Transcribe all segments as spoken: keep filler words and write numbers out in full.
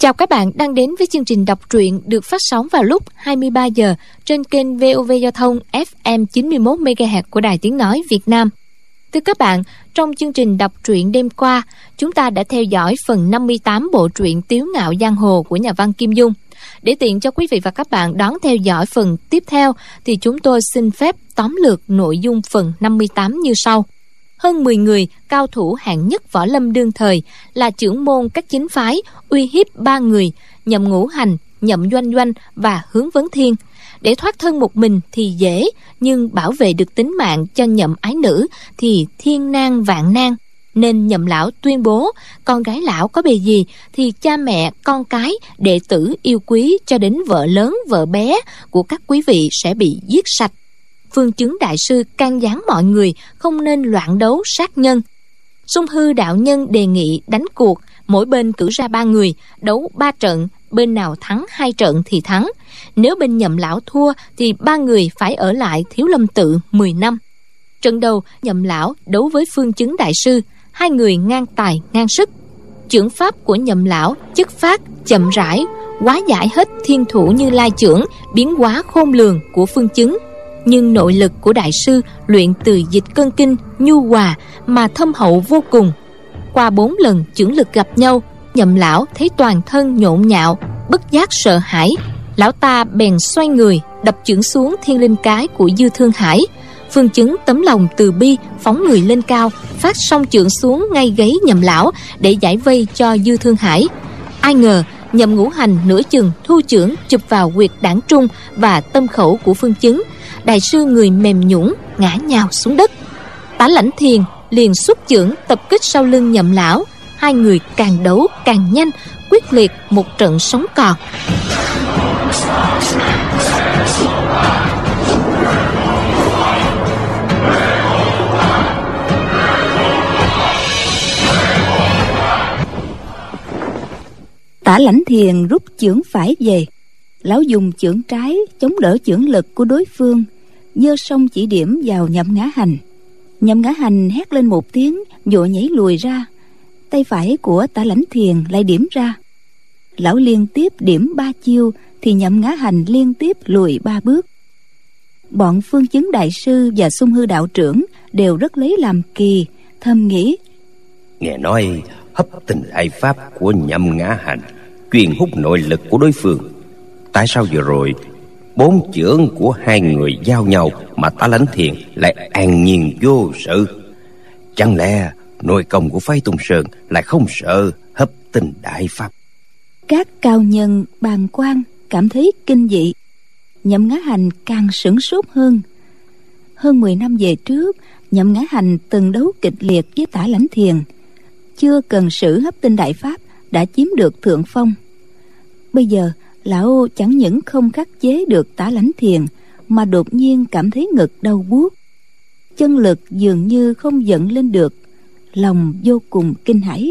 Chào các bạn đang đến với chương trình đọc truyện được phát sóng vào lúc hai mươi ba giờ trên kênh vê o vê Giao thông ép em chín mươi mốt mê ga héc của Đài Tiếng Nói Việt Nam. Thưa các bạn, trong chương trình đọc truyện đêm qua, chúng ta đã theo dõi phần năm mươi tám bộ truyện Tiếu Ngạo Giang Hồ của nhà văn Kim Dung. Để tiện cho quý vị và các bạn đón theo dõi phần tiếp theo thì chúng tôi xin phép tóm lược nội dung phần năm mươi tám như sau. Hơn mười người cao thủ hạng nhất võ lâm đương thời là trưởng môn các chính phái uy hiếp ba người Nhậm Ngũ Hành, Nhậm Doanh Doanh và Hướng Vấn Thiên. Để thoát thân một mình thì dễ, nhưng bảo vệ được tính mạng cho Nhậm ái nữ thì thiên nan vạn nan. Nên Nhậm lão tuyên bố con gái lão có bề gì thì cha mẹ, con cái, đệ tử yêu quý cho đến vợ lớn vợ bé của các quý vị sẽ bị giết sạch. Phương Chứng đại sư can gián mọi người không nên loạn đấu sát nhân. Sung Hư đạo nhân đề nghị đánh cuộc, mỗi bên cử ra ba người, đấu ba trận, bên nào thắng hai trận thì thắng. Nếu bên Nhậm lão thua thì ba người phải ở lại Thiếu Lâm tự mười năm. Trận đầu Nhậm lão đấu với Phương Chứng đại sư, hai người ngang tài ngang sức. Chưởng pháp của Nhậm lão chất phát, chậm rãi, hóa giải hết thiên thủ Như Lai chưởng, biến hóa khôn lường của Phương Chứng. Nhưng nội lực của đại sư luyện từ dịch cân kinh nhu hòa mà thâm hậu vô cùng. Qua bốn lần chưởng lực gặp nhau, Nhậm lão thấy toàn thân nhộn nhạo, bất giác sợ hãi. Lão ta bèn xoay người đập chưởng xuống Thiên Linh Cái của Dư Thương Hải. Phương Chứng tấm lòng từ bi phóng người lên cao, phát song chưởng xuống ngay gáy Nhậm lão để giải vây cho Dư Thương Hải. Ai ngờ Nhậm Ngũ Hành nửa chừng thu chưởng chụp vào huyệt đảng trung và tâm khẩu của Phương Chứng. Đại sư người mềm nhũn ngã nhào xuống đất. Tả Lãnh Thiền liền xuất chưởng tập kích sau lưng Nhậm lão. Hai người càng đấu càng nhanh, quyết liệt một trận sống còn. Tả Lãnh Thiền rút chưởng phải về, lão dùng chưởng trái chống đỡ chưởng lực của đối phương, giơ song chỉ điểm vào Nhậm Ngã Hành. Nhậm Ngã Hành hét lên một tiếng, vội nhảy lùi ra. Tay phải của Tả Lãnh Thiền lại điểm ra. Lão liên tiếp điểm ba chiêu thì Nhậm Ngã Hành liên tiếp lùi ba bước. Bọn Phương Chứng đại sư và Sung Hư đạo trưởng đều rất lấy làm kỳ, thầm nghĩ: nghe nói hấp tình đại pháp của Nhậm Ngã Hành truyền hút nội lực của đối phương. Tại sao vừa rồi bốn chưởng của hai người giao nhau mà Tả Lãnh Thiền lại an nhiên vô sự? Chẳng lẽ nội công của phái Tung Sơn lại không sợ hấp tình đại pháp? Các cao nhân bàng quan cảm thấy kinh dị. Nhậm Ngã Hành càng sửng sốt hơn. Hơn mười năm về trước, Nhậm Ngã Hành từng đấu kịch liệt với Tả Lãnh Thiền, chưa cần sử hấp tinh đại pháp đã chiếm được thượng phong. Bây giờ lão chẳng những không khắc chế được Tả Lãnh Thiền mà đột nhiên cảm thấy ngực đau buốt, chân lực dường như không dẫn lên được, lòng vô cùng kinh hãi.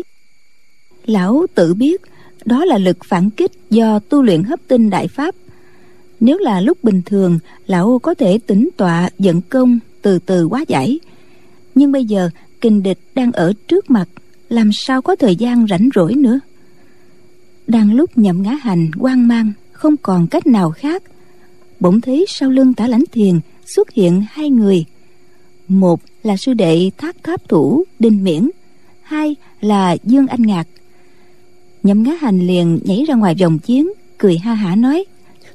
Lão tự biết đó là lực phản kích do tu luyện hấp tinh đại pháp. Nếu là lúc bình thường, lão có thể tĩnh tọa vận công từ từ hóa giải, nhưng bây giờ kình địch đang ở trước mặt, làm sao có thời gian rảnh rỗi nữa. Đang lúc Nhậm Ngã Hành hoang mang không còn cách nào khác, bỗng thấy sau lưng Tả Lãnh Thiền xuất hiện hai người. Một là sư đệ Thác Tháp thủ Đinh Miễn, hai là Dương Anh Ngạc. Nhậm Ngã Hành liền nhảy ra ngoài vòng chiến, cười ha hả nói: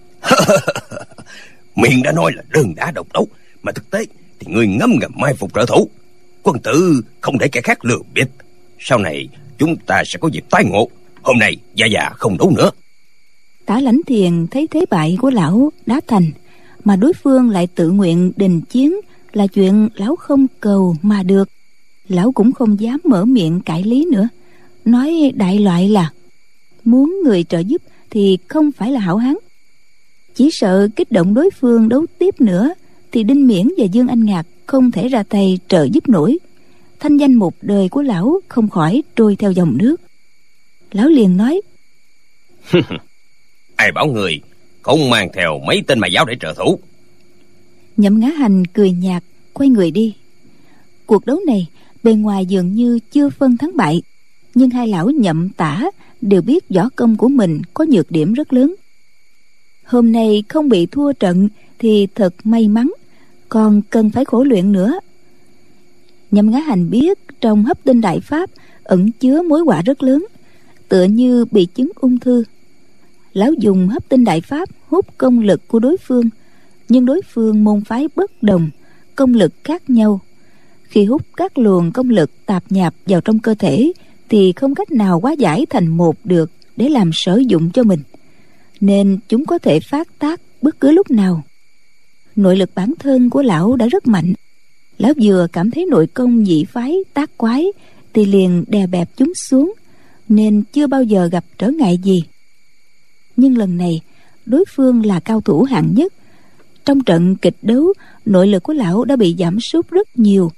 miệng đã nói là đơn đả độc đấu, mà thực tế thì ngươi ngấm ngầm mai phục trợ thủ. Quân tử không để kẻ khác lừa bịp. Sau này chúng ta sẽ có dịp tái ngộ. Hôm nay Dạ Dạ không đấu nữa. Tả Lãnh Thiền thấy thế bại của lão đã thành, mà đối phương lại tự nguyện đình chiến, là chuyện lão không cầu mà được. Lão cũng không dám mở miệng cãi lý nữa, nói đại loại là muốn người trợ giúp thì không phải là hảo hán. Chỉ sợ kích động đối phương đấu tiếp nữa thì Đinh Miễn và Dương Anh Ngạc không thể ra tay trợ giúp nổi. Thanh danh một đời của lão không khỏi trôi theo dòng nước. Lão liền nói: ai bảo người không mang theo mấy tên mày giáo để trợ thủ? Nhậm Ngã Hành cười nhạt quay người đi. Cuộc đấu này bề ngoài dường như chưa phân thắng bại, Nhưng hai lão Nhậm Tả đều biết võ công của mình có nhược điểm rất lớn. Hôm nay không bị thua trận thì thật may mắn, còn cần phải khổ luyện nữa. Nhậm Ngã Hành biết trong Hấp Tinh Đại Pháp ẩn chứa mối họa rất lớn, tựa như bị chứng ung thư. Lão dùng Hấp Tinh Đại Pháp hút công lực của đối phương, nhưng đối phương môn phái bất đồng, công lực khác nhau. Khi hút các luồng công lực tạp nhạp vào trong cơ thể thì không cách nào hóa giải thành một được để làm sử dụng cho mình, nên chúng có thể phát tác bất cứ lúc nào. Nội lực bản thân của lão đã rất mạnh. Lão vừa cảm thấy nội công dị phái tác quái thì liền đè bẹp chúng xuống, nên chưa bao giờ gặp trở ngại gì. Nhưng lần này đối phương là cao thủ hạng nhất. Trong trận kịch đấu, nội lực của lão đã bị giảm sút rất nhiều,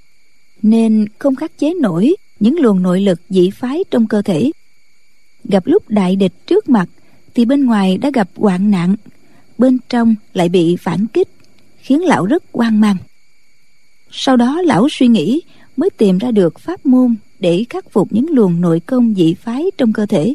nên không khắc chế nổi những luồng nội lực dị phái trong cơ thể. Gặp lúc đại địch trước mặt thì bên ngoài đã gặp hoạn nạn, bên trong lại bị phản kích, khiến lão rất hoang mang. Sau đó lão suy nghĩ mới tìm ra được pháp môn để khắc phục những luồng nội công dị phái trong cơ thể.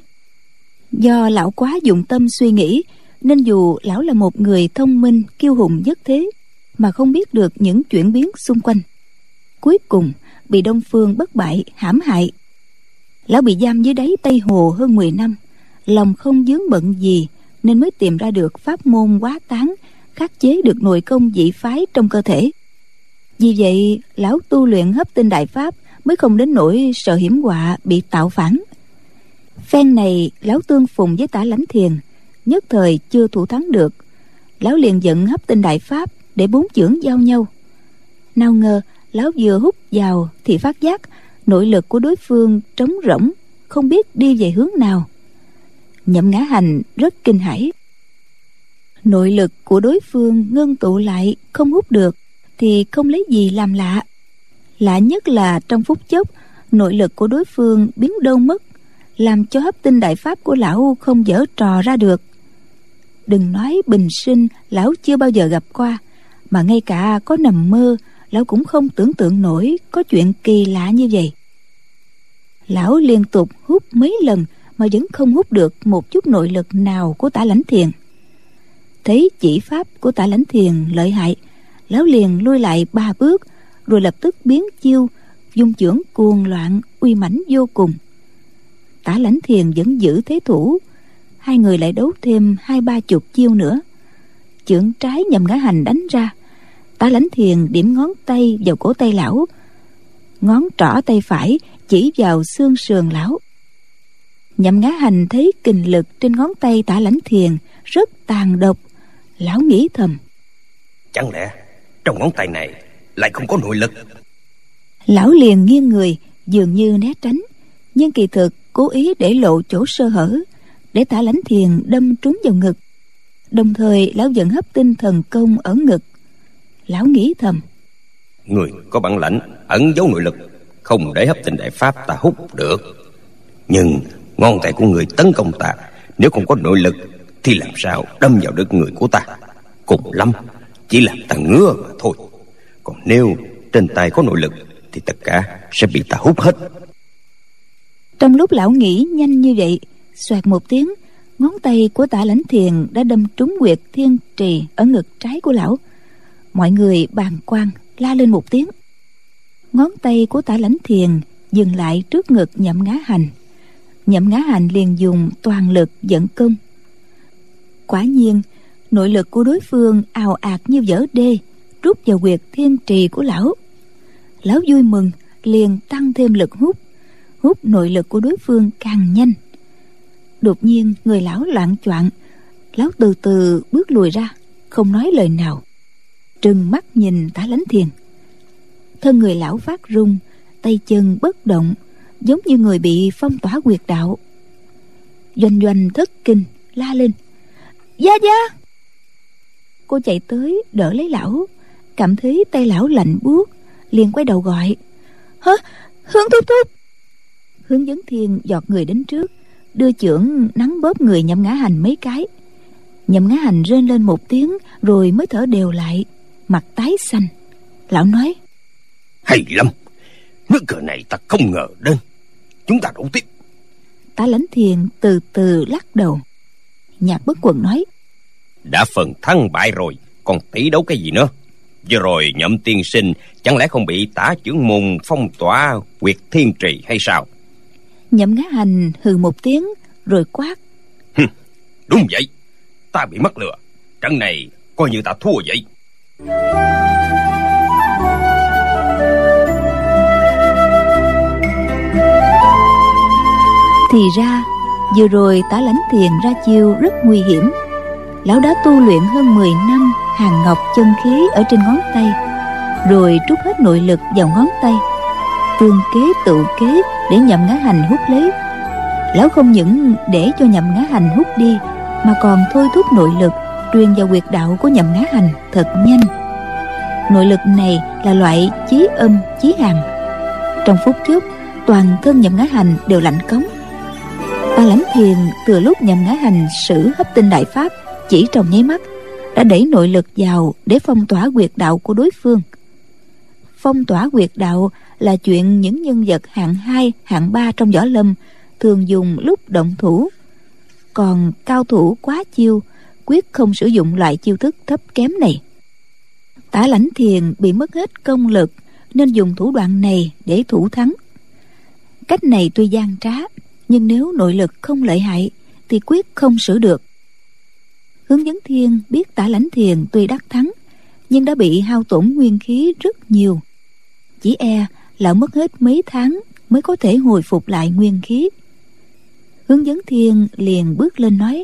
Do lão quá dụng tâm suy nghĩ, nên dù lão là một người thông minh kiêu hùng nhất thế mà không biết được những chuyển biến xung quanh, cuối cùng bị Đông Phương Bất Bại hãm hại. Lão bị giam dưới đáy Tây Hồ hơn mười năm, lòng không vướng bận gì nên mới tìm ra được pháp môn hóa tán, khắc chế được nội công dị phái trong cơ thể. Vì vậy lão tu luyện Hấp Tinh Đại Pháp mới không đến nỗi sợ hiểm họa bị tạo phản. Phen này lão tương phùng với Tả Lãnh Thiền, nhất thời chưa thủ thắng được. Lão liền giận Hấp Tinh Đại Pháp để bốn chưởng giao nhau. Nào ngờ lão vừa hút vào thì phát giác nội lực của đối phương trống rỗng, không biết đi về hướng nào. Nhậm Ngã Hành rất kinh hãi. Nội lực của đối phương ngưng tụ lại không hút được thì không lấy gì làm lạ. Lạ nhất là trong phút chốc nội lực của đối phương biến đâu mất, làm cho Hấp Tinh Đại Pháp của lão không giở trò ra được. Đừng nói bình sinh lão chưa bao giờ gặp qua, mà ngay cả có nằm mơ lão cũng không tưởng tượng nổi có chuyện kỳ lạ như vậy. Lão liên tục hút mấy lần mà vẫn không hút được một chút nội lực nào của Tả Lãnh Thiền. Thấy chỉ pháp của Tả Lãnh Thiền lợi hại, lão liền lui lại ba bước, rồi lập tức biến chiêu, dung chưởng cuồng loạn uy mãnh vô cùng. Tả Lãnh Thiền vẫn giữ thế thủ, hai người lại đấu thêm hai ba chục chiêu nữa. Chưởng trái Nhậm Ngã Hành đánh ra, Tả Lãnh Thiền điểm ngón tay vào cổ tay lão, ngón trỏ tay phải chỉ vào xương sườn lão. Nhậm Ngã Hành thấy kình lực trên ngón tay Tả Lãnh Thiền rất tàn độc. Lão nghĩ thầm, chẳng lẽ trong ngón tay này lại không có nội lực? Lão liền nghiêng người, dường như né tránh, nhưng kỳ thực cố ý để lộ chỗ sơ hở, để Tả Lãnh Thiền đâm trúng vào ngực. Đồng thời lão vận Hấp Tinh Thần Công ở ngực. Lão nghĩ thầm, người có bản lãnh ẩn giấu nội lực, không để Hấp Tinh Đại Pháp ta hút được. Nhưng ngón tay của người tấn công ta, nếu không có nội lực thì làm sao đâm vào được người của ta? Cùng lắm chỉ làm ta ngứa mà thôi. Còn nếu trên tay có nội lực thì tất cả sẽ bị ta hút hết. Trong lúc lão nghĩ nhanh như vậy, xoẹt một tiếng, ngón tay của Tả Lãnh Thiền đã đâm trúng huyệt thiên trì ở ngực trái của lão. Mọi người bàng quan la lên một tiếng. Ngón tay của Tả Lãnh Thiền dừng lại trước ngực Nhậm Ngã Hành. Nhậm Ngã Hành liền dùng toàn lực dẫn công. Quả nhiên nội lực của đối phương ào ạt như vỡ đê, rút vào huyệt thiên trì của lão. Lão vui mừng, liền tăng thêm lực hút, hút nội lực của đối phương càng nhanh. Đột nhiên người lão loạng choạng, lão từ từ bước lùi ra, không nói lời nào, trừng mắt nhìn Tả Lãnh Thiền. Thân người lão phát run, tay chân bất động, giống như người bị phong tỏa huyệt đạo. Doanh Doanh thất kinh la lên, gia gia. Cô chạy tới đỡ lấy lão, cảm thấy tay lão lạnh buốt, liền quay đầu gọi, hả, Hướng thúc thúc. Hướng Vấn Thiên giọt người đến trước, đưa chưởng nắn bóp người Nhậm Ngã Hành mấy cái. Nhậm Ngã Hành rên lên một tiếng rồi mới thở đều lại, mặt tái xanh. Lão nói, hay lắm, nước cờ này ta không ngờ đến. chúng ta đấu tiếp. Tả Lãnh Thiền từ từ lắc đầu. Nhạc Bất Quần nói: đã phần thắng bại rồi, còn tỷ đấu cái gì nữa? Vừa rồi Nhậm tiên sinh chẳng lẽ không bị Tả trưởng môn phong tỏa huyệt thiên trì hay sao? Nhậm Ngã Hành hừ một tiếng rồi quát: đúng vậy, ta bị mắc lừa, trận này coi như ta thua vậy. Thì ra vừa rồi Tả Lãnh Thiền ra chiêu rất nguy hiểm. Lão đã tu luyện hơn mười năm hàn ngọc chân khí ở trên ngón tay, rồi trút hết nội lực vào ngón tay, tương kế tự kế để Nhậm Ngã Hành hút lấy. Lão không những để cho Nhậm Ngã Hành hút đi, mà còn thôi thúc nội lực truyền vào huyệt đạo của Nhậm Ngã Hành thật nhanh. Nội lực này là loại chí âm chí hàn. Trong phút chốc, toàn thân Nhậm Ngã Hành đều lạnh cống. Tả Lãnh Thiền từ lúc Nhậm Ngã Hành sử hấp tinh đại pháp chỉ trong nháy mắt đã đẩy nội lực vào để phong tỏa huyệt đạo của đối phương. Phong tỏa huyệt đạo là chuyện những nhân vật hạng hai, hạng ba trong võ lâm thường dùng lúc động thủ. Còn cao thủ quá chiêu quyết không sử dụng loại chiêu thức thấp kém này. Tả Lãnh Thiền bị mất hết công lực nên dùng thủ đoạn này để thủ thắng. Cách này tuy gian trá, nhưng nếu nội lực không lợi hại thì quyết không xử được. Hướng Vấn Thiên biết Tả Lãnh Thiền tuy đắc thắng, nhưng đã bị hao tổn nguyên khí rất nhiều. Chỉ e lão mất hết mấy tháng mới có thể hồi phục lại nguyên khí. Hướng Vấn Thiên liền bước lên nói: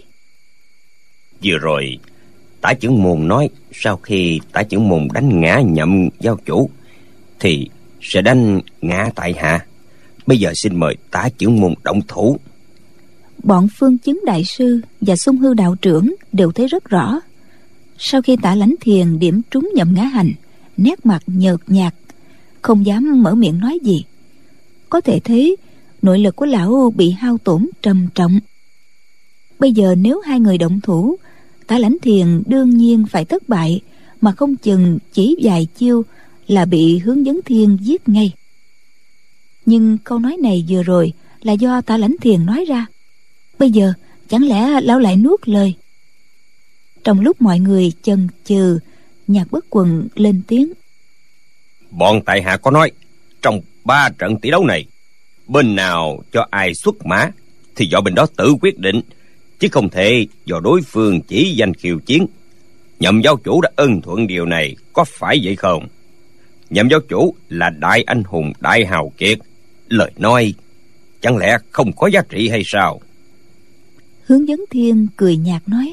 vừa rồi Tả trưởng môn nói sau khi Tả trưởng môn đánh ngã Nhậm giáo chủ thì sẽ đánh ngã tại hạ. Bây giờ xin mời Tả trưởng môn động thủ. Bọn Phương Chứng đại sư và Xung Hư đạo trưởng đều thấy rất rõ. Sau khi Tả Lãnh Thiền điểm trúng Nhậm Ngã Hành, nét mặt nhợt nhạt, không dám mở miệng nói gì. Có thể thấy nội lực của lão bị hao tổn trầm trọng. Bây giờ nếu hai người động thủ, Tả Lãnh Thiền đương nhiên phải thất bại, mà không chừng chỉ vài chiêu là bị Hướng Vấn Thiên giết ngay. Nhưng câu nói này vừa rồi là do Tả Lãnh Thiền nói ra. Bây giờ chẳng lẽ lão lại nuốt lời? Trong lúc mọi người chần chừ, Nhạc Bất Quần lên tiếng: bọn tại hạ có nói trong ba trận tỷ đấu này, bên nào cho ai xuất mã thì do bên đó tự quyết định, chứ không thể do đối phương chỉ danh khiêu chiến. Nhậm giáo chủ đã ưng thuận điều này, có phải vậy không? Nhậm giáo chủ là đại anh hùng, đại hào kiệt, lời nói chẳng lẽ không có giá trị hay sao? Hướng Vấn Thiên cười nhạt nói: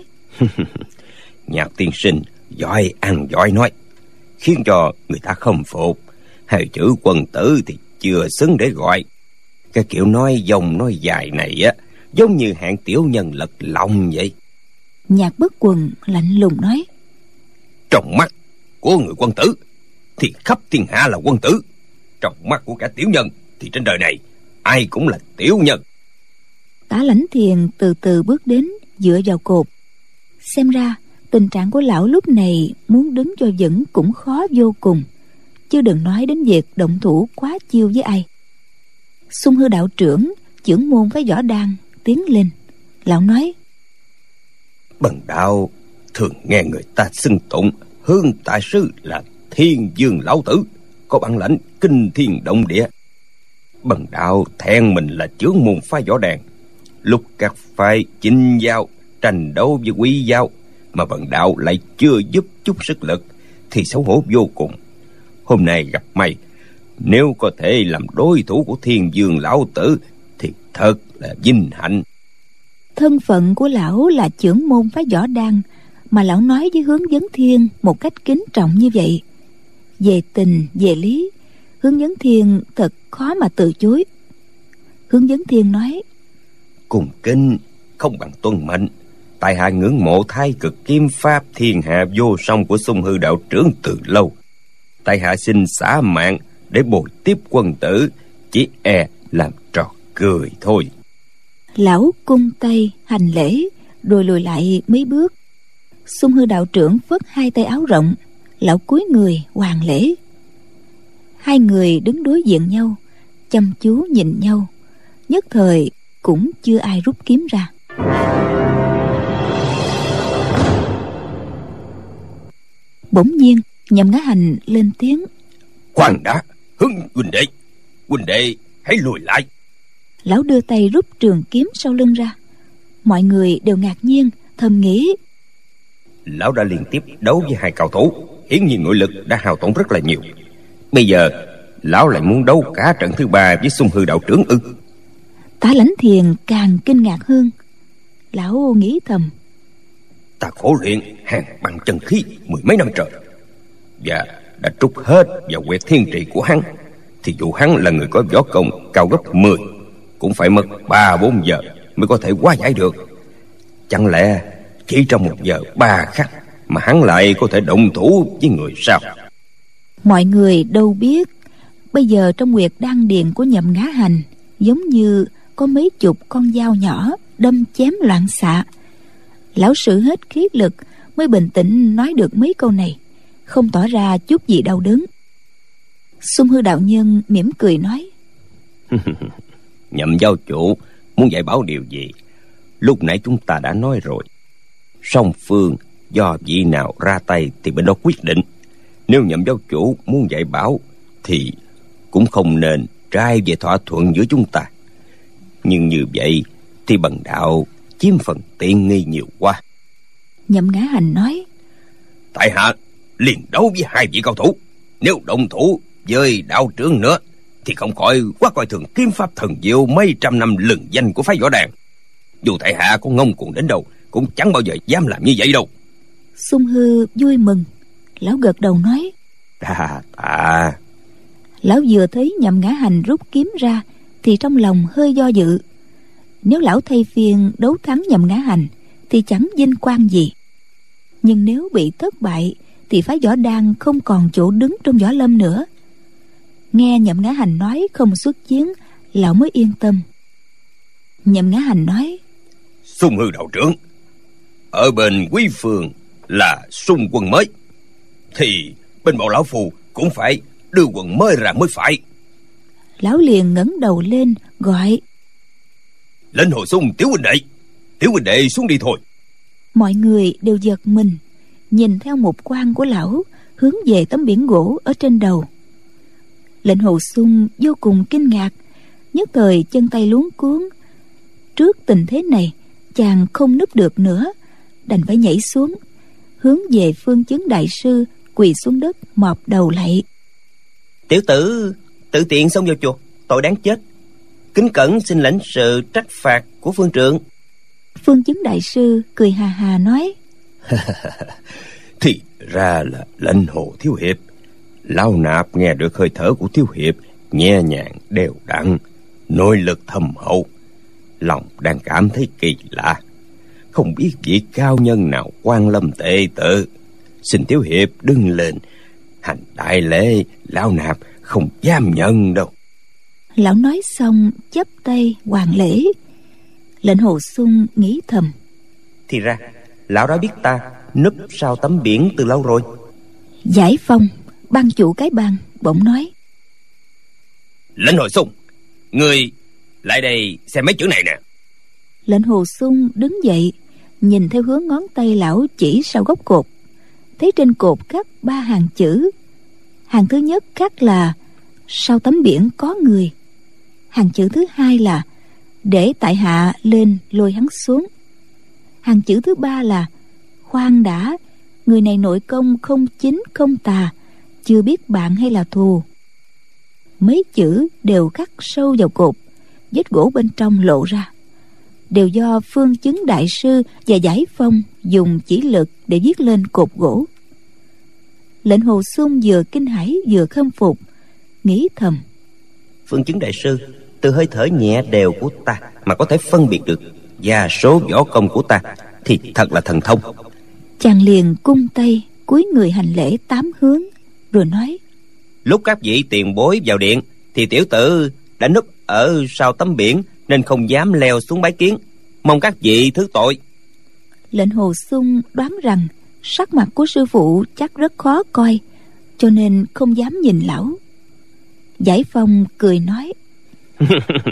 Nhạc tiên sinh giỏi ăn giỏi nói, khiến cho người ta không phục. Hai chữ quân tử thì chưa xứng để gọi. Cái kiểu nói dòng nói dài này á, giống như hạng tiểu nhân lật lòng vậy. Nhạc Bất Quần lạnh lùng nói: trong mắt của người quân tử thì khắp thiên hạ là quân tử, trong mắt của cả tiểu nhân thì trên đời này ai cũng là tiểu nhân. Tả Lãnh Thiền từ từ bước đến, dựa vào cột. Xem ra tình trạng của lão lúc này muốn đứng cho vững cũng khó vô cùng, chứ đừng nói đến việc động thủ quá chiêu với ai. Xung Hư đạo trưởng, trưởng môn phái Võ Đan tiến lên. Lão nói: bần đạo thường nghe người ta xưng tụng Hương đại sư là Thiên Dương lão tử, có bản lãnh kinh thiên động địa. Bần đạo thẹn mình là trưởng môn phái Võ Đàn, lúc các phái chinh giao tranh đấu với Quý giao mà bần đạo lại chưa giúp chút sức lực thì xấu hổ vô cùng. Hôm nay gặp may, nếu có thể làm đối thủ của Thiên Dương lão tử thì thật là vinh hạnh. Thân phận của lão là trưởng môn phái Võ Đan, mà lão nói với Hướng Vấn Thiên một cách kính trọng như vậy, về tình về lý, Hướng Vấn Thiên thật khó mà từ chối. Hướng Vấn Thiên nói: cùng kính không bằng tuân mệnh. Tại hạ ngưỡng mộ Thái Cực kiếm pháp thiên hạ vô song của Xung Hư đạo trưởng từ lâu. Tại hạ xin xả mạng để bồi tiếp quân tử, chỉ e làm trò cười thôi. Lão cung tay hành lễ, rồi lùi lại mấy bước. Xung Hư đạo trưởng phất hai tay áo rộng, lão cúi người hoàn lễ. Hai người đứng đối diện nhau, chăm chú nhìn nhau, nhất thời cũng chưa ai rút kiếm ra. Bỗng nhiên Nhậm Ngã Hành lên tiếng: Khoan đã, Hưng huynh đệ, huynh đệ hãy lùi lại. Lão đưa tay rút trường kiếm sau lưng ra. Mọi người đều ngạc nhiên, thầm nghĩ: Lão đã liên tiếp đấu với hai cao thủ, hiển nhiên nội lực đã hao tổn rất là nhiều. Bây giờ lão lại muốn đấu cả trận thứ ba với Xung Hư đạo trưởng ư? Tả Lãnh Thiền càng kinh ngạc hơn. Lão nghĩ thầm: Ta khổ luyện hàng bằng chân khí mười mấy năm trời, và đã trút hết vào quyệt thiên trì của hắn, thì dù hắn là người có võ công cao gấp mười, cũng phải mất ba bốn giờ mới có thể hóa giải được. Chẳng lẽ chỉ trong một giờ ba khắc mà hắn lại có thể động thủ với người sao? Mọi người đâu biết, bây giờ trong huyệt đan điền của Nhậm Ngã Hành giống như có mấy chục con dao nhỏ đâm chém loạn xạ. Lão sử hết khí lực mới bình tĩnh nói được mấy câu này, không tỏ ra chút gì đau đớn. Xung Hư đạo nhân mỉm cười nói: Nhậm giáo chủ muốn dạy bảo điều gì, lúc nãy chúng ta đã nói rồi. Song phương do vị nào ra tay thì bên đó quyết định. Nếu Nhậm giáo chủ muốn dạy bảo thì cũng không nên trai về thỏa thuận giữa chúng ta. Nhưng như vậy thì bần đạo chiếm phần tiện nghi nhiều quá. Nhậm Ngã Hành nói: Tại hạ liền đấu với hai vị cao thủ, nếu động thủ với đạo trưởng nữa thì không khỏi quá coi thường kiếm pháp thần diệu mấy trăm năm lừng danh của phái võ đàn. Dù tại hạ có ngông cuồng đến đâu cũng chẳng bao giờ dám làm như vậy đâu. Xung Hư vui mừng. Lão gật đầu nói: À, à. Lão vừa thấy Nhậm Ngã Hành rút kiếm ra thì trong lòng hơi do dự. Nếu lão thay phiên đấu thắng Nhậm Ngã Hành thì chẳng vinh quang gì, nhưng nếu bị thất bại thì phái võ đan không còn chỗ đứng trong võ lâm nữa. Nghe Nhậm Ngã Hành nói không xuất chiến, lão mới yên tâm. Nhậm Ngã Hành nói: Xung Hư đạo trưởng, ở bên quý phường là xung quân mới, thì bên bọn lão phù cũng phải đưa quần mới ra mới phải. Lão liền ngẩng đầu lên gọi: Lệnh Hồ Xung tiểu huynh đệ, tiểu huynh đệ xuống đi thôi. Mọi người đều giật mình, nhìn theo một quan của lão hướng về tấm biển gỗ ở trên đầu. Lệnh Hồ Xung vô cùng kinh ngạc, nhất thời chân tay luống cuống. Trước tình thế này, chàng không núp được nữa, đành phải nhảy xuống, hướng về Phương Chứng đại sư quỳ xuống đất mọp đầu lạy: Tiểu tử tự tiện xông vào chùa, tội đáng chết, kính cẩn xin lãnh sự trách phạt của phương trượng. Phương Chứng đại sư cười hà hà nói: Thì ra là Lệnh Hồ thiếu hiệp. Lão nạp nghe được hơi thở của thiếu hiệp nhẹ nhàng đều đặn, nội lực thâm hậu, lòng đang cảm thấy kỳ lạ. Không biết vị cao nhân nào quan lâm tệ tự, xin thiếu hiệp đứng lên hành đại lễ, lão nạp không dám nhận đâu. Lão nói xong chắp tay hoàn lễ. Lệnh Hồ Xung nghĩ thầm: Thì ra lão đã biết ta núp sau tấm biển từ lâu rồi. Giải Phong, ban chủ cái bang, bỗng nói: Lệnh Hồ Xung, người lại đây xem mấy chữ này nè. Lệnh Hồ Xung đứng dậy, nhìn theo hướng ngón tay lão chỉ sau gốc cột, thấy trên cột khắc ba hàng chữ. Hàng thứ nhất khắc là sau tấm biển có người. Hàng chữ thứ hai là để tại hạ lên lôi hắn xuống. Hàng chữ thứ ba là khoan đã, người này nội công không chính không tà, chưa biết bạn hay là thù. Mấy chữ đều khắc sâu vào cột, vết gỗ bên trong lộ ra, đều do Phương Chứng đại sư và Giải Phong dùng chỉ lực để viết lên cột gỗ. Lệnh Hồ Xung vừa kinh hãi vừa khâm phục, nghĩ thầm: Phương Chứng đại sư từ hơi thở nhẹ đều của ta mà có thể phân biệt được gia số võ công của ta, thì thật là thần thông. Chàng liền cung tay cúi người hành lễ tám hướng, rồi nói: Lúc các vị tiền bối vào điện thì tiểu tử đã núp ở sau tấm biển nên không dám leo xuống bái kiến, mong các vị thứ tội. Lệnh Hồ Xung đoán rằng sắc mặt của sư phụ chắc rất khó coi, cho nên không dám nhìn lão. Giải Phong cười nói: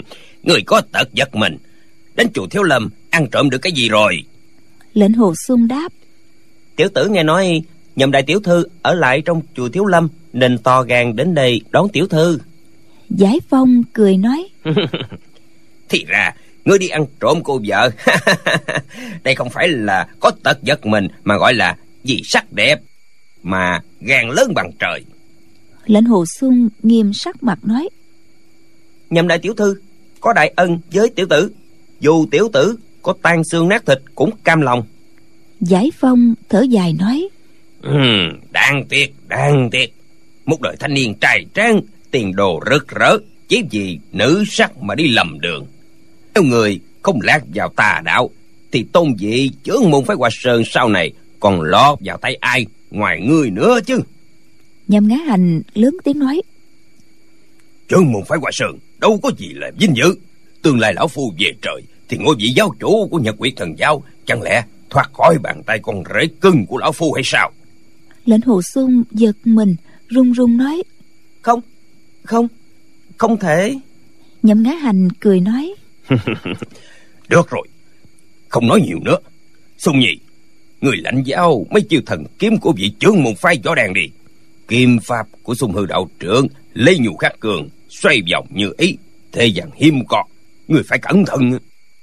Người có tật giật mình, đến chùa Thiếu Lâm ăn trộm được cái gì rồi? Lệnh Hồ Xuân đáp: Tiểu tử nghe nói Nhậm đại tiểu thư ở lại trong chùa Thiếu Lâm, nên to gan đến đây đón tiểu thư. Giải Phong cười nói: Thì ra ngươi đi ăn trộm cô vợ. Đây không phải là có tật giật mình, mà gọi là vì sắc đẹp mà gan lớn bằng trời. Lệnh Hồ Xuân nghiêm sắc mặt nói: Nhậm đại tiểu thư có đại ân với tiểu tử, dù tiểu tử có tan xương nát thịt cũng cam lòng. Giải Phong thở dài nói: Ừ, đáng tiếc, đáng tiếc. Một đời thanh niên trai tráng, tiền đồ rực rỡ, chỉ vì nữ sắc mà đi lầm đường. Nếu người không lạc vào tà đạo, thì tôn vị chướng môn phái Hoa Sơn sau này còn lọt vào tay ai ngoài ngươi nữa chứ? Nhậm Ngã Hành lớn tiếng nói: Chướng môn phái Hoa Sơn đâu có gì là vinh dự. Tương lai lão phu về trời thì ngôi vị giáo chủ của Nhật Nguyệt Thần Giáo chẳng lẽ thoát khỏi bàn tay con rể cưng của lão phu hay sao? Lệnh Hồ Xuân giật mình, run run nói: Không, không, không thể. Nhậm Ngã Hành cười nói: Được rồi, không nói nhiều nữa. Xuân Nhi, người lãnh giáo mấy chiêu thần kiếm của vị chướng môn phái Võ Đàn đi. Kim pháp của Xung Hư đạo trưởng lấy nhu khắc cường, xoay vòng như ý, thế gian hiếm có, người phải cẩn thận.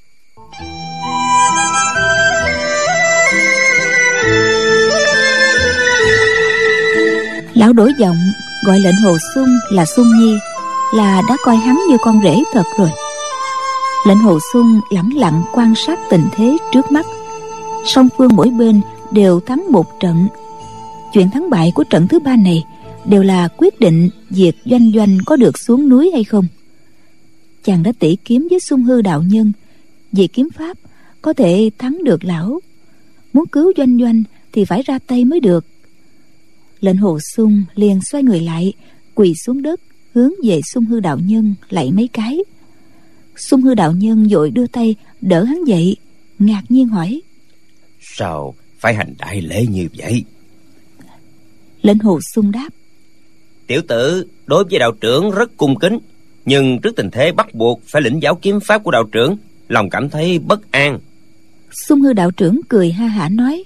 Lão đổi giọng gọi Lệnh Hồ Xuân là Xuân Nhi, là đã coi hắn như con rể thật rồi. Lệnh Hồ Xuân lẳng lặng quan sát tình thế trước mắt. Song phương mỗi bên đều thắng một trận. Chuyện thắng bại của trận thứ ba này đều là quyết định việc Doanh Doanh có được xuống núi hay không. Chàng đã tỉ kiếm với Xung Hư đạo nhân, vì kiếm pháp có thể thắng được lão. Muốn cứu Doanh Doanh thì phải ra tay mới được. Lệnh Hồ Xuân liền xoay người lại, quỳ xuống đất, hướng về Xung Hư đạo nhân lạy mấy cái. Xung Hư đạo nhân vội đưa tay đỡ hắn dậy, ngạc nhiên hỏi: Sao phải hành đại lễ như vậy? Lệnh Hồ Xuân đáp: Tiểu tử đối với đạo trưởng rất cung kính, nhưng trước tình thế bắt buộc phải lĩnh giáo kiếm pháp của đạo trưởng, lòng cảm thấy bất an. Xung Hư đạo trưởng cười ha hả nói: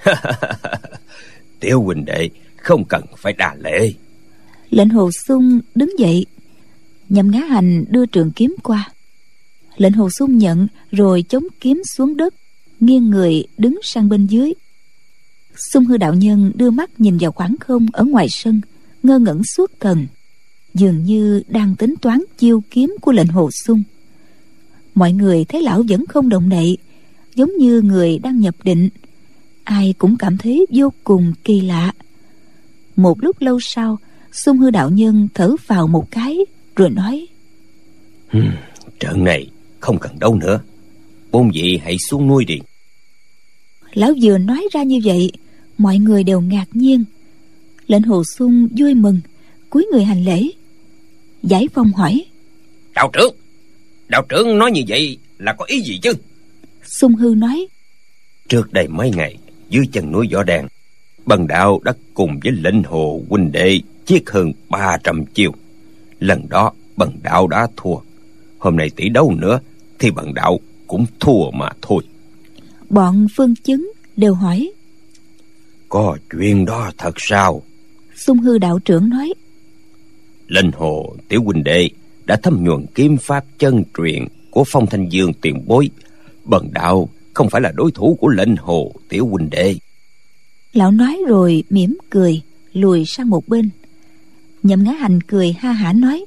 Tiểu huynh đệ không cần phải đa lễ. Lệnh Hồ Xuân đứng dậy. Nhậm Ngã Hành đưa trường kiếm qua. Lệnh Hồ Xuân nhận rồi chống kiếm xuống đất, nghiêng người đứng sang bên dưới. Xung Hư đạo nhân đưa mắt nhìn vào khoảng không ở ngoài sân, ngơ ngẩn suốt thần, dường như đang tính toán chiêu kiếm của Lệnh Hồ Xuân. Mọi người thấy lão vẫn không động đậy, giống như người đang nhập định. Ai cũng cảm thấy vô cùng kỳ lạ. Một lúc lâu sau, Xung Hư đạo nhân thở phào một cái rồi nói: hmm, Trận này không cần đâu nữa, bốn vị hãy xuống núi đi. Lão vừa nói ra như vậy, mọi người đều ngạc nhiên. Lệnh Hồ Xuân vui mừng, cúi người hành lễ. Giải Phong hỏi: Đạo trưởng, đạo trưởng nói như vậy là có ý gì chứ? Xung Hư nói: Trước đây mấy ngày, dưới chân núi Võ Đàn, bần đạo đã cùng với Lệnh Hồ huynh đệ chiết hơn ba trăm chiêu. Lần đó bần đạo đã thua. Hôm nay tỷ đấu nữa thì bần đạo cũng thua mà thôi. Bọn phương chứng đều hỏi: Có chuyện đó thật sao? Xung Hư đạo trưởng nói: Lệnh Hồ tiểu huynh đệ đã thâm nhuần kiếm pháp chân truyền của Phong Thanh Dương tiền bối. Bần đạo không phải là đối thủ của Lệnh Hồ tiểu huynh đệ. Lão nói rồi mỉm cười, lùi sang một bên. Nhậm Ngã Hành cười ha hả nói: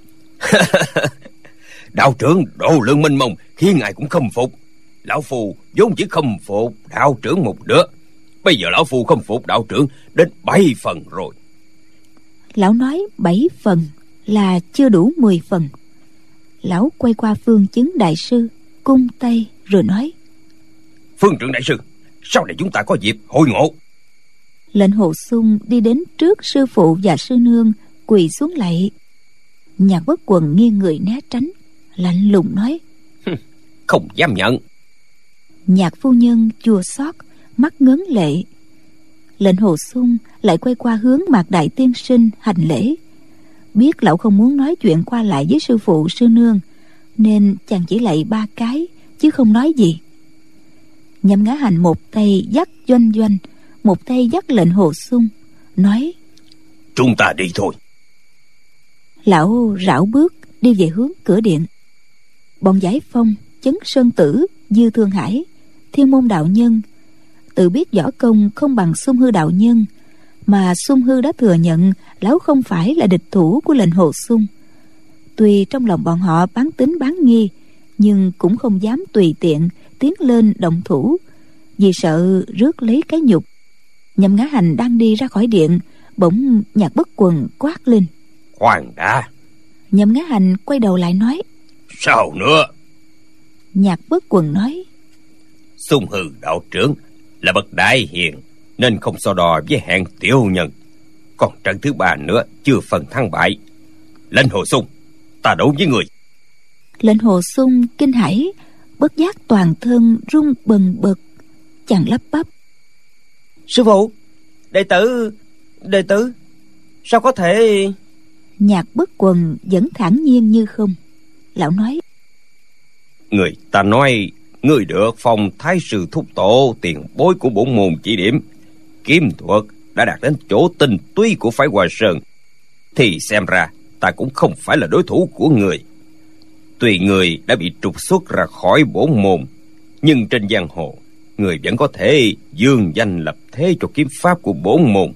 Đạo trưởng độ lượng mênh mông, khi ngài cũng khâm phục. Lão phu vốn chỉ khâm phục đạo trưởng một đứa, bây giờ lão phu khâm phục đạo trưởng đến bảy phần rồi. Lão nói bảy phần là chưa đủ mười phần. Lão quay qua Phương Chứng đại sư, cung tay rồi nói: Phương trưởng đại sư, sau này chúng ta có dịp hội ngộ. Lệnh Hồ Xuân đi đến trước sư phụ và sư nương, quỳ xuống lạy. Nhạc Bất Quần nghiêng người né tránh, lạnh lùng nói: Không dám nhận. Nhạc phu nhân chua xót, mắt ngấn lệ. Lệnh Hồ Xuân lại quay qua hướng Mạc đại tiên sinh hành lễ. Biết lão không muốn nói chuyện qua lại với sư phụ sư nương, nên chàng chỉ lạy ba cái chứ không nói gì. Nhậm Ngã Hành một tay dắt Doanh Doanh, một tay dắt Lệnh Hồ Xung, nói: Chúng ta đi thôi. Lão rảo bước đi về hướng cửa điện. Bọn Giải Phong, Chấn Sơn Tử, Dư Thương Hải, Thiên Môn đạo nhân tự biết võ công không bằng Xung Hư đạo nhân, mà Xung Hư đã thừa nhận lão không phải là địch thủ của Lệnh Hồ Xung. Tuy trong lòng bọn họ bán tín bán nghi, nhưng cũng không dám tùy tiện tiến lên động thủ, vì sợ rước lấy cái nhục. Nhậm Ngã Hành đang đi ra khỏi điện, bỗng Nhạc Bất Quần quát lên: Khoan đã! Nhậm Ngã Hành quay đầu lại nói: Sao nữa? Nhạc Bất Quần nói: Xung Hư đạo trưởng là bậc đại hiền, nên không so đo với hạng tiểu nhân. Còn trận thứ ba nữa chưa phần thắng bại. Lệnh Hồ Xung, ta đấu với người. Lệnh Hồ Xung kinh hãi, bất giác toàn thân run bần bật, chàng lắp bắp: Sư phụ, đệ tử, đệ tử, sao có thể... Nhạc Bất Quần vẫn thản nhiên như không. Lão nói: Người ta nói người được phong thái sư thúc tổ tiền bối của bổn môn chỉ điểm, kiếm thuật đã đạt đến chỗ tinh túy của phái Hoa Sơn, thì xem ra ta cũng không phải là đối thủ của người. Tuy người đã bị trục xuất ra khỏi bổn môn, nhưng trên giang hồ người vẫn có thể dương danh lập thế cho kiếm pháp của bổn môn.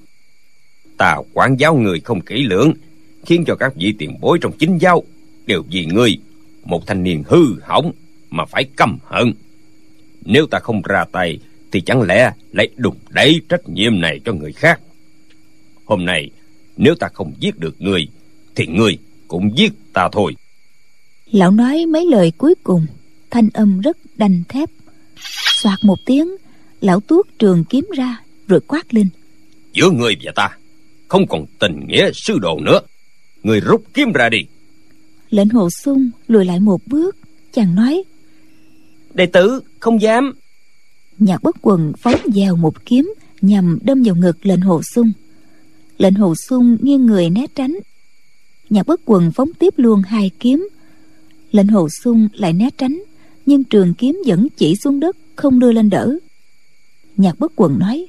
Ta quản giáo người không kỹ lưỡng, khiến cho các vị tiền bối trong chính giáo đều vì ngươi, một thanh niên hư hỏng, mà phải căm hận. Nếu ta không ra tay thì chẳng lẽ lại đùng đẩy trách nhiệm này cho người khác. Hôm nay nếu ta không giết được ngươi thì ngươi cũng giết ta thôi. Lão nói mấy lời cuối cùng, thanh âm rất đanh thép. Soạt một tiếng, lão tuốt trường kiếm ra rồi quát lên: Giữa ngươi và ta không còn tình nghĩa sư đồ nữa, ngươi rút kiếm ra đi. Lệnh Hồ Xung lùi lại một bước, chàng nói: Đệ tử không dám. Nhạc Bất Quần phóng vào một kiếm nhằm đâm vào ngực Lệnh Hồ Xung. Lệnh Hồ Xung nghiêng người né tránh. Nhạc Bất Quần phóng tiếp luôn hai kiếm. Lệnh Hồ Xung lại né tránh, nhưng trường kiếm vẫn chỉ xuống đất, không đưa lên đỡ. Nhạc Bất Quần nói: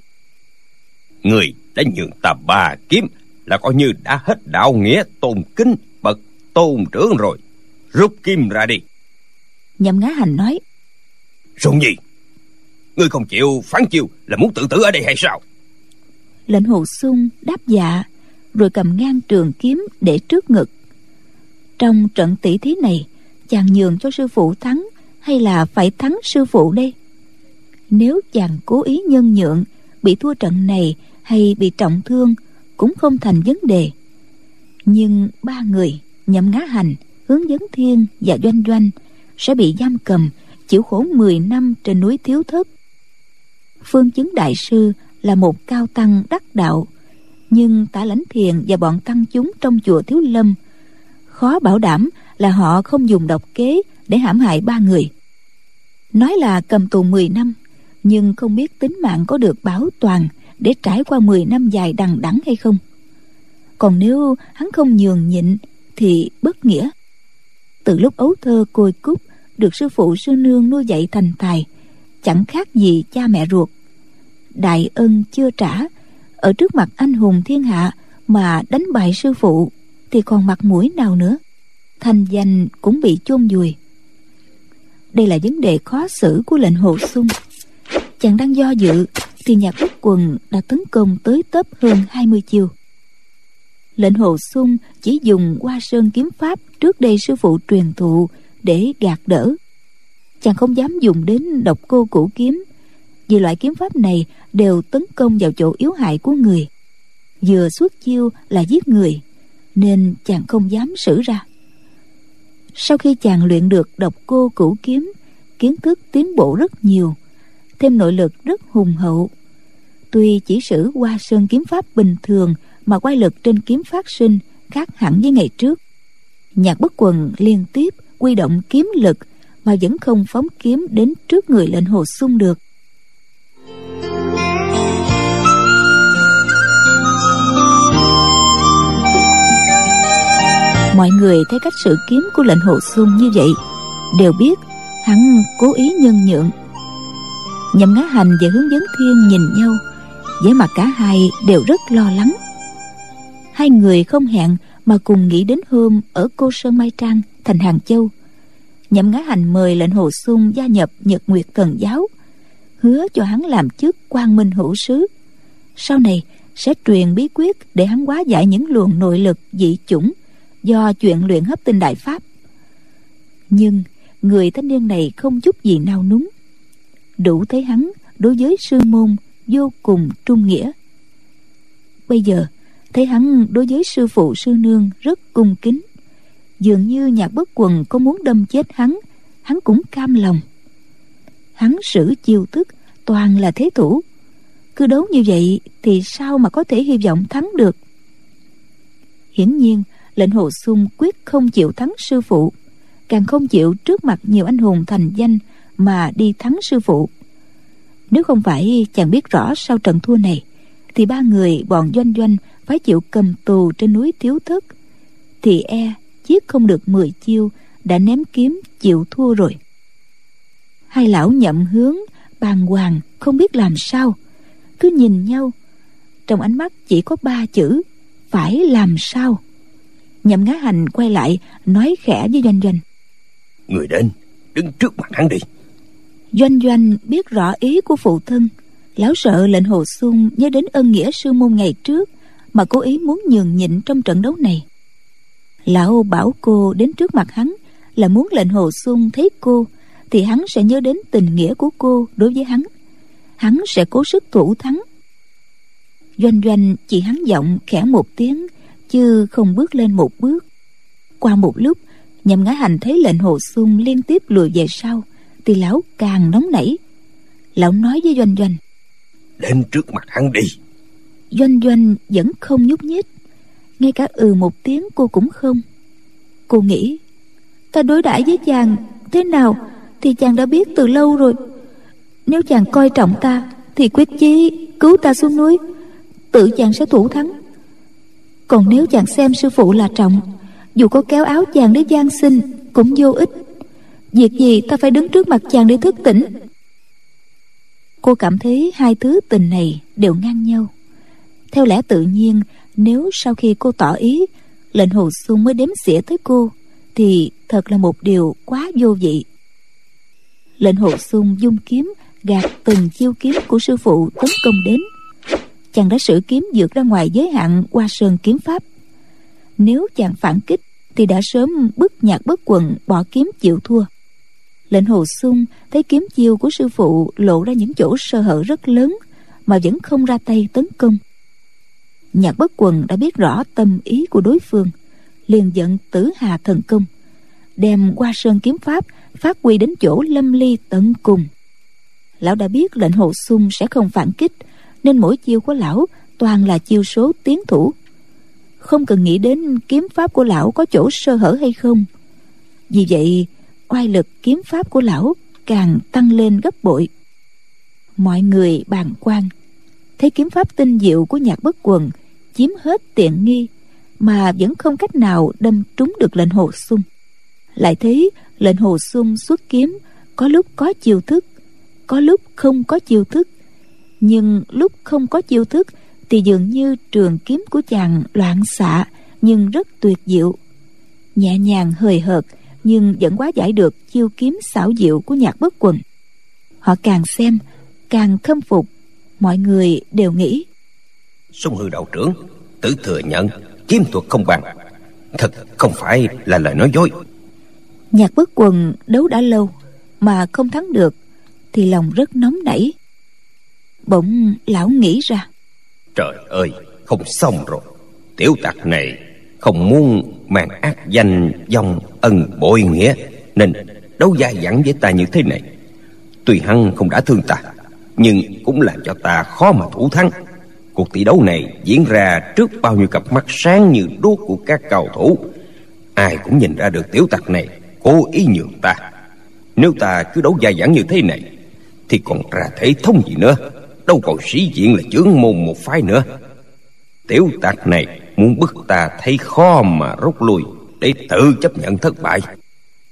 Người đã nhường ta ba kiếm là coi như đã hết đạo nghĩa tôn kính bậc tôn trưởng rồi, rút kiếm ra đi. Nhậm Ngã Hành nói: Sùng Nhi, ngươi không chịu phán chiêu là muốn tự tử ở đây hay sao? Lệnh Hồ Xung đáp dạ, rồi cầm ngang trường kiếm để trước ngực. Trong trận tỷ thí này, chàng nhường cho sư phụ thắng hay là phải thắng sư phụ đây? Nếu chàng cố ý nhân nhượng, bị thua trận này hay bị trọng thương cũng không thành vấn đề. Nhưng ba người Nhậm Ngã Hành, Hướng Vấn Thiên và Doanh Doanh sẽ bị giam cầm chịu khổ mười năm trên núi Thiếu Thất. Phương Chứng đại sư là một cao tăng đắc đạo, nhưng Tả Lãnh Thiền và bọn tăng chúng trong chùa Thiếu Lâm khó bảo đảm là họ không dùng độc kế để hãm hại ba người. Nói là cầm tù mười năm, nhưng không biết tính mạng có được bảo toàn để trải qua mười năm dài đằng đẵng hay không. Còn nếu hắn không nhường nhịn thì bất nghĩa. Từ lúc ấu thơ côi cút được sư phụ sư nương nuôi dạy thành tài, chẳng khác gì cha mẹ ruột. Đại ân chưa trả, ở trước mặt anh hùng thiên hạ mà đánh bại sư phụ thì còn mặt mũi nào nữa. Thành danh cũng bị chôn vùi. Đây là vấn đề khó xử của Lệnh Hồ Xung. Chàng đang do dự thì Nhạc Bất Quần đã tấn công tới tấp hơn hai mươi chiêu. Lệnh Hồ Xung chỉ dùng Hoa Sơn kiếm pháp trước đây sư phụ truyền thụ để gạt đỡ. Chàng không dám dùng đến Độc Cô Cửu kiếm, vì loại kiếm pháp này đều tấn công vào chỗ yếu hại của người, vừa xuất chiêu là giết người, nên chàng không dám sử ra. Sau khi chàng luyện được Độc Cô Cửu kiếm, kiến thức tiến bộ rất nhiều, thêm nội lực rất hùng hậu. Tuy chỉ sử Hoa Sơn kiếm pháp bình thường mà quay lực trên kiếm phát sinh khác hẳn với ngày trước. Nhạc Bất Quần liên tiếp huy động kiếm lực mà vẫn không phóng kiếm đến trước người Lệnh Hồ Xung được. Mọi người thấy cách sử kiếm của Lệnh Hồ Xung như vậy đều biết hắn cố ý nhân nhượng. Nhậm Ngã Hành và Hướng Vấn Thiên nhìn nhau, vẻ mặt cả hai đều rất lo lắng. Hai người không hẹn mà cùng nghĩ đến hôm ở Cô Sơn Mai Trang, thành Hàng Châu. Nhậm Ngã Hành mời lệnh Hồ Xung gia nhập Nhật Nguyệt Thần giáo, hứa cho hắn làm chức Quang Minh Hữu Sứ, sau này sẽ truyền bí quyết để hắn hóa giải những luồng nội lực dị chủng do chuyện luyện hấp tinh đại pháp. Nhưng người thanh niên này không chút gì nao núng, đủ thấy hắn đối với sư môn vô cùng trung nghĩa. Bây giờ thấy hắn đối với sư phụ sư nương rất cung kính, dường như Nhạc Bất Quần có muốn đâm chết hắn, hắn cũng cam lòng. Hắn sử chiêu thức toàn là thế thủ, cứ đấu như vậy thì sao mà có thể hy vọng thắng được. Hiển nhiên lệnh Hồ Xung quyết không chịu thắng sư phụ, càng không chịu trước mặt nhiều anh hùng thành danh mà đi thắng sư phụ. Nếu không phải chàng biết rõ sau trận thua này thì ba người bọn Doanh Doanh phải chịu cầm tù trên núi Thiếu Thất, thì e giết không được mười chiêu đã ném kiếm chịu thua rồi. Hai lão Nhậm Hướng bàng hoàng không biết làm sao, cứ nhìn nhau, trong ánh mắt chỉ có ba chữ: phải làm sao. Nhậm Ngã Hành quay lại nói khẽ với Doanh Doanh: Người đến, đứng trước mặt hắn đi. Doanh Doanh biết rõ ý của phụ thân. Lão sợ lệnh Hồ Xung nhớ đến ân nghĩa sư môn ngày trước mà cố ý muốn nhường nhịn trong trận đấu này. Lão bảo cô đến trước mặt hắn là muốn lệnh Hồ Xung thấy cô thì hắn sẽ nhớ đến tình nghĩa của cô đối với hắn, hắn sẽ cố sức thủ thắng. Doanh Doanh chỉ hắn giọng khẽ một tiếng, chứ không bước lên một bước. Qua một lúc, Nhậm Ngã Hành thấy lệnh Hồ Xung liên tiếp lùi về sau thì lão càng nóng nảy. Lão nói với Doanh Doanh: Đến trước mặt hắn đi. Doanh Doanh vẫn không nhúc nhích, ngay cả ừ một tiếng cô cũng không. Cô nghĩ, ta đối đãi với chàng thế nào thì chàng đã biết từ lâu rồi. Nếu chàng coi trọng ta thì quyết chí cứu ta xuống núi, tự chàng sẽ thủ thắng. Còn nếu chàng xem sư phụ là trọng, dù có kéo áo chàng để van xin cũng vô ích. Việc gì ta phải đứng trước mặt chàng để thức tỉnh. Cô cảm thấy hai thứ tình này đều ngang nhau. Theo lẽ tự nhiên, nếu sau khi cô tỏ ý lệnh Hồ Xung mới đếm xỉa tới cô thì thật là một điều quá vô vị. Lệnh Hồ Xung dung kiếm gạt từng chiêu kiếm của sư phụ tấn công đến. Chàng đã sử kiếm vượt ra ngoài giới hạn Hoa Sơn kiếm pháp. Nếu chàng phản kích thì đã sớm bức Nhạc Bất Quần bỏ kiếm chịu thua. Lệnh Hồ Xung thấy kiếm chiêu của sư phụ lộ ra những chỗ sơ hở rất lớn mà vẫn không ra tay tấn công. Nhạc Bất Quần đã biết rõ tâm ý của đối phương, liền giận Tử Hà thần công, đem Hoa Sơn kiếm pháp phát huy đến chỗ lâm ly tận cùng. Lão đã biết lệnh Hồ Xung sẽ không phản kích, nên mỗi chiêu của lão toàn là chiêu số tiến thủ, không cần nghĩ đến kiếm pháp của lão có chỗ sơ hở hay không. Vì vậy oai lực kiếm pháp của lão càng tăng lên gấp bội. Mọi người bàng quan thấy kiếm pháp tinh diệu của Nhạc Bất Quần chiếm hết tiện nghi mà vẫn không cách nào đâm trúng được lệnh Hồ Xung. Lại thấy lệnh Hồ Xung xuất kiếm có lúc có chiêu thức, có lúc không có chiêu thức. Nhưng lúc không có chiêu thức thì dường như trường kiếm của chàng loạn xạ nhưng rất tuyệt diệu, nhẹ nhàng hời hợt nhưng vẫn hóa giải được chiêu kiếm xảo diệu của Nhạc Bất Quần. Họ càng xem càng khâm phục. Mọi người đều nghĩ, Sông Hư đạo trưởng tự thừa nhận kiếm thuật không bằng, thật không phải là lời nói dối. Nhạc Bất Quần đấu đã lâu mà không thắng được thì lòng rất nóng nảy. Bỗng lão nghĩ ra, Trời ơi, không xong rồi. Tiểu tặc này không muốn mang ác danh dòng ân bội nghĩa, nên đấu dai dẳng với ta như thế này. Tuy hắn không đã thương ta, nhưng cũng làm cho ta khó mà thủ thắng. Cuộc tỷ đấu này diễn ra trước bao nhiêu cặp mắt sáng như đuốc của các cầu thủ. Ai cũng nhìn ra được tiểu tặc này cố ý nhường ta. Nếu ta cứ đấu dai dẳng như thế này thì còn ra thể thống gì nữa, đâu còn sĩ diện là chướng môn một phái nữa. Tiểu tặc này muốn bức ta thấy khó mà rút lui để tự chấp nhận thất bại.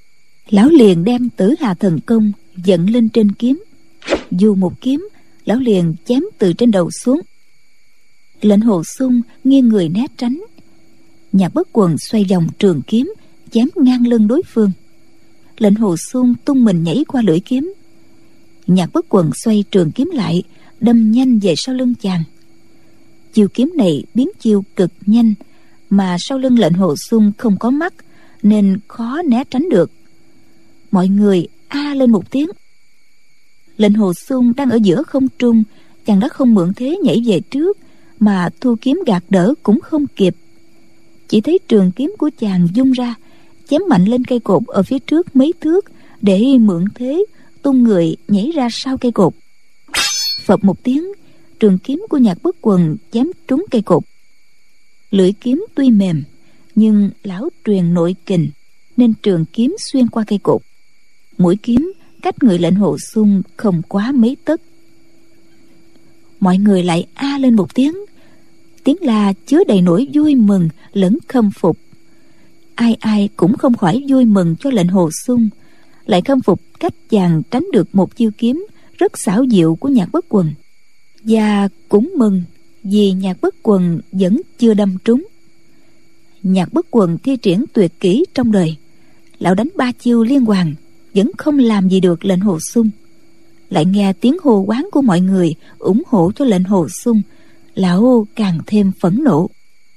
Lão liền đem Tử Hà thần công dẫn lên trên kiếm, dù một kiếm, lão liền chém từ trên đầu xuống. Lệnh Hồ Xung nghiêng người né tránh, Nhạc Bất Quần xoay vòng trường kiếm chém ngang lưng đối phương. Lệnh Hồ Xung tung mình nhảy qua lưỡi kiếm, Nhạc Bất Quần xoay trường kiếm lại đâm nhanh về sau lưng chàng. Chiêu kiếm này biến chiêu cực nhanh, mà sau lưng Lệnh Hồ Xung không có mắt nên khó né tránh được. Mọi người a lên một tiếng. Lệnh Hồ Xung đang ở giữa không trung, chàng đã không mượn thế nhảy về trước, mà thu kiếm gạt đỡ cũng không kịp. Chỉ thấy trường kiếm của chàng vung ra, chém mạnh lên cây cột ở phía trước mấy thước, để mượn thế tung người nhảy ra sau cây cột. Phập một tiếng, trường kiếm của Nhạc Bất Quần chém trúng cây cột. Lưỡi kiếm tuy mềm, nhưng lão truyền nội kình, nên trường kiếm xuyên qua cây cột. Mũi kiếm cách người Lệnh Hồ Xung không quá mấy tấc. Mọi người lại a lên một tiếng, tiếng la chứa đầy nỗi vui mừng lẫn khâm phục. Ai ai cũng không khỏi vui mừng cho Lệnh Hồ Xung, lại khâm phục cách chàng tránh được một chiêu kiếm rất xảo diệu của Nhạc Bất Quần, và cũng mừng vì Nhạc Bất Quần vẫn chưa đâm trúng. Nhạc Bất Quần thi triển tuyệt kỹ trong đời, lão đánh ba chiêu liên hoàn vẫn không làm gì được Lệnh Hồ Xung. Lại nghe tiếng hô quán của mọi người ủng hộ cho Lệnh Hồ Xung, lão càng thêm phẫn nộ.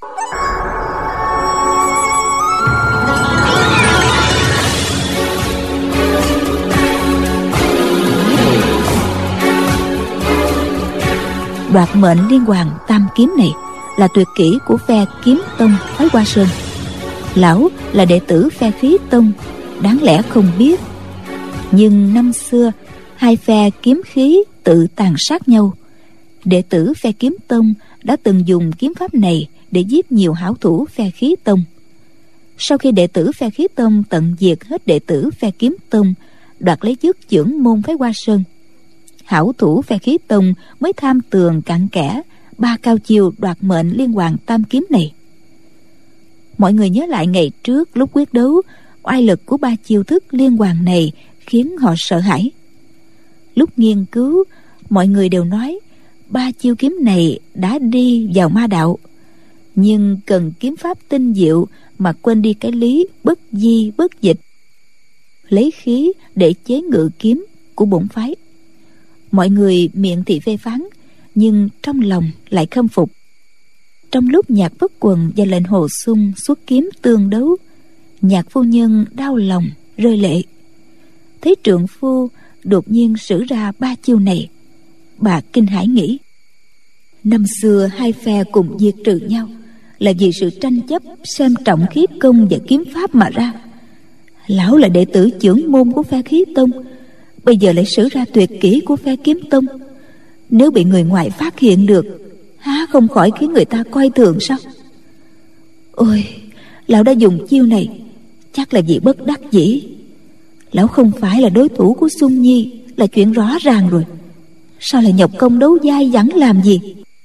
Đoạt mệnh liên hoàn tam kiếm này là tuyệt kỹ của phe Kiếm Tông phái Hoa Sơn. Lão là đệ tử phe Khí Tông, đáng lẽ không biết, nhưng năm xưa hai phe kiếm khí tự tàn sát nhau. Đệ tử phe Kiếm Tông đã từng dùng kiếm pháp này để giết nhiều hảo thủ phe Khí Tông. Sau khi đệ tử phe Khí Tông tận diệt hết đệ tử phe Kiếm Tông, đoạt lấy chức trưởng môn phái Hoa Sơn, hảo thủ phe Khí Tông mới tham tường cặn kẽ ba cao chiêu đoạt mệnh liên hoàn tam kiếm này. Mọi người nhớ lại ngày trước lúc quyết đấu, oai lực của ba chiêu thức liên hoàn này khiến họ sợ hãi. Lúc nghiên cứu, mọi người đều nói ba chiêu kiếm này đã đi vào ma đạo, nhưng cần kiếm pháp tinh diệu mà quên đi cái lý bất di bất dịch, lấy khí để chế ngự kiếm của bổn phái. Mọi người miệng thì phê phán, nhưng trong lòng lại khâm phục. Trong lúc Nhạc Bất Quần và Lệnh Hồ Xung xuất kiếm tương đấu, Nhạc phu nhân đau lòng rơi lệ. Thấy trượng phu đột nhiên sử ra ba chiêu này, bà kinh hãi nghĩ, năm xưa hai phe cùng diệt trừ nhau là vì sự tranh chấp xem trọng khí công và kiếm pháp mà ra. Lão là đệ tử trưởng môn của phe Khí Tông, bây giờ lại sử ra tuyệt kỹ của phe Kiếm Tông. Nếu bị người ngoài phát hiện được, há không khỏi khiến người ta coi thường sao? Ôi, lão đã dùng chiêu này chắc là vì bất đắc dĩ. Lão không phải là đối thủ của Xuân Nhi là chuyện rõ ràng rồi, sao lại nhập công đấu dai dẳng làm gì?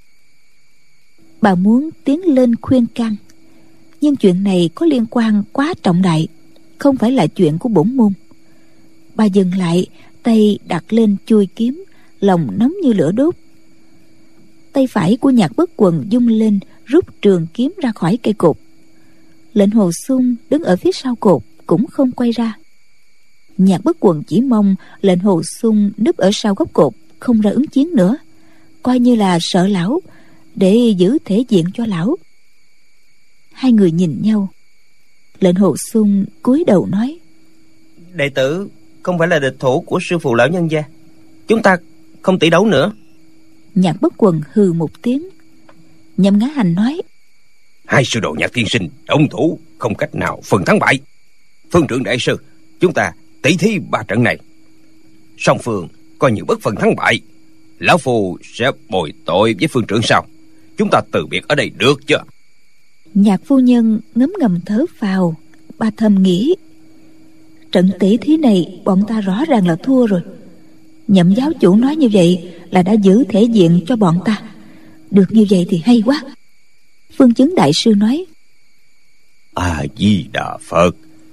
Bà muốn tiến lên khuyên can, nhưng chuyện này có liên quan quá trọng đại, không phải là chuyện của bổn môn. Bà dừng lại, tay đặt lên chuôi kiếm, lòng nóng như lửa đốt. Tay phải của Nhạc Bất Quần vung lên, rút trường kiếm ra khỏi cây cột. Lệnh Hồ Xung đứng ở phía sau cột cũng không quay ra. Nhạc Bất Quần chỉ mong Lệnh Hồ Xung núp ở sau góc cột, không ra ứng chiến nữa, coi như là sợ lão, để giữ thể diện cho lão. Hai người nhìn nhau. Lệnh Hồ Xung cúi đầu nói, đệ tử không phải là địch thủ của sư phụ lão nhân gia, chúng ta không tỷ đấu nữa. Nhạc Bất Quần hừ một tiếng. Nhậm Ngã Hành nói, hai sư đồ Nhạc tiên sinh đồng thủ, không cách nào phân thắng bại. Phương trưởng đại sư, chúng ta tỷ thí ba trận này, song phương coi như bất phân thắng bại. Lão phu sẽ bồi tội với phương trưởng sau. Chúng ta từ biệt ở đây được chưa? Nhạc phu nhân ngấm ngầm thở phào. Bà thầm nghĩ, trận tỷ thí này bọn ta rõ ràng là thua rồi. Nhậm giáo chủ nói như vậy là đã giữ thể diện cho bọn ta. Được như vậy thì hay quá. Phương Chứng đại sư nói, A Di Đà Phật,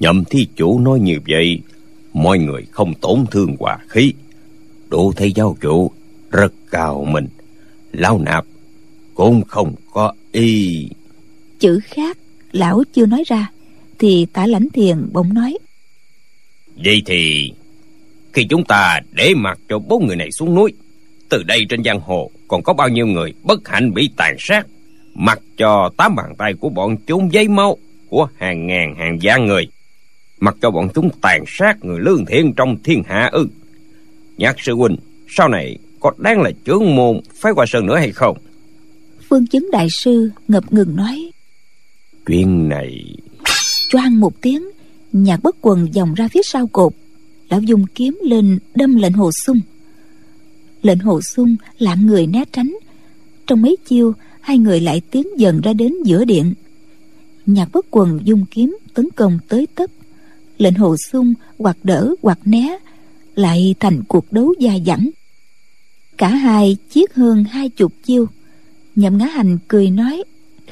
Nhậm thí chủ nói như vậy, mọi người không tổn thương hòa khí. Đủ thấy giáo chủ rất cao mình. Lão nạp cũng không có ý. Chữ khác lão chưa nói ra thì Tả Lãnh Thiền bỗng nói: Vậy thì khi chúng ta để mặc cho bốn người này xuống núi, từ đây trên giang hồ còn có bao nhiêu người bất hạnh bị tàn sát, mặc cho tám bàn tay của bọn chúng giấy máu của hàng ngàn hàng vạn người, mặc cho bọn chúng tàn sát người lương thiện trong thiên hạ ư? Nhạc sư huynh sau này có đáng là trưởng môn phái Hoa Sơn nữa hay không? Phương Chứng đại sư ngập ngừng nói: Chuyện này... Choang một tiếng, Nhạc Bất Quần vòng ra phía sau cột. Lão dùng kiếm lên đâm Lệnh Hồ Xung. Lệnh Hồ Xung lạng người né tránh. Trong mấy chiêu, hai người lại tiến dần ra đến giữa điện. Nhạc Bất Quần dùng kiếm tấn công tới tấp. Lệnh Hồ Xung hoặc đỡ hoặc né, lại thành cuộc đấu dai dẳng. Cả hai chiết hơn hai chục chiêu. Nhậm Ngã Hành cười nói: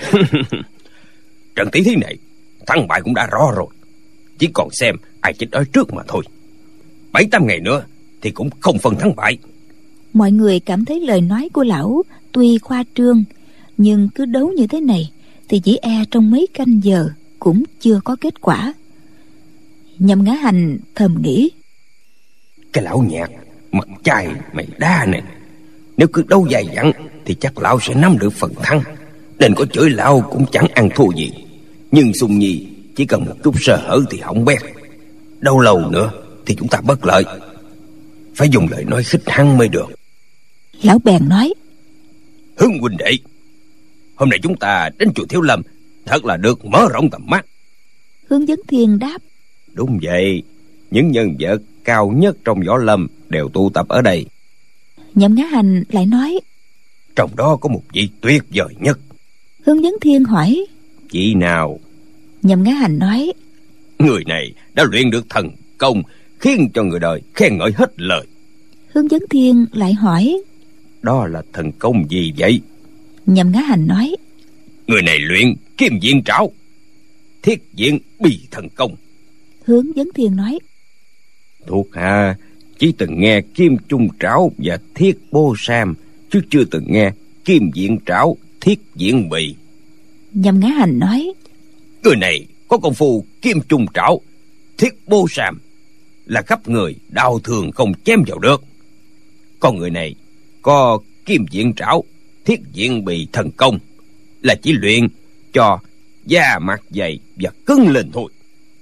Trận tỷ thí này thắng bại cũng đã rõ rồi, chỉ còn xem ai chết đói trước mà thôi. Bảy tám ngày nữa thì cũng không phân thắng bại. Mọi người cảm thấy lời nói của lão tuy khoa trương, nhưng cứ đấu như thế này thì chỉ e trong mấy canh giờ cũng chưa có kết quả. Nhậm Ngã Hành thầm nghĩ: Cái lão Nhạc mặt chai mày đa này, nếu cứ đấu dài dẳng thì chắc lão sẽ nắm được phần thắng, nên có chửi lão cũng chẳng ăn thua gì. Nhưng Sùng Nhi chỉ cần một chút sơ hở thì hỏng bét. Đâu lâu nữa thì chúng ta bất lợi, phải dùng lời nói khích hắn mới được. Lão bèn nói: Hướng huynh đệ, hôm nay chúng ta đến chùa Thiếu Lâm thật là được mở rộng tầm mắt. Hướng Vấn Thiên đáp: Đúng vậy, những nhân vật cao nhất trong võ lâm đều tụ tập ở đây. Nhậm Ngã Hành lại nói: Trong đó có một vị tuyệt vời nhất. Hướng Vấn Thiên hỏi: Vị nào? Nhậm Ngã Hành nói: Người này đã luyện được thần công khiến cho người đời khen ngợi hết lời. Hướng Vấn Thiên lại hỏi: Đó là thần công gì vậy? Nhậm Ngã Hành nói: Người này luyện kim diện trảo, thiết diện bì thần công. Hướng Vấn Thiên nói: Thuộc hạ chỉ từng nghe kim trung trảo và thiết bô sam, chứ chưa từng nghe kim diện trảo, thiết diện bì. Nhậm Ngã Hành nói: Người này có công phu kim trung trảo, thiết bô sam, là khắp người đau thường không chém vào được. Còn người này có kim diện trảo, thiết diện bì thần công, là chỉ luyện cho da mặt dày và cứng lên thôi.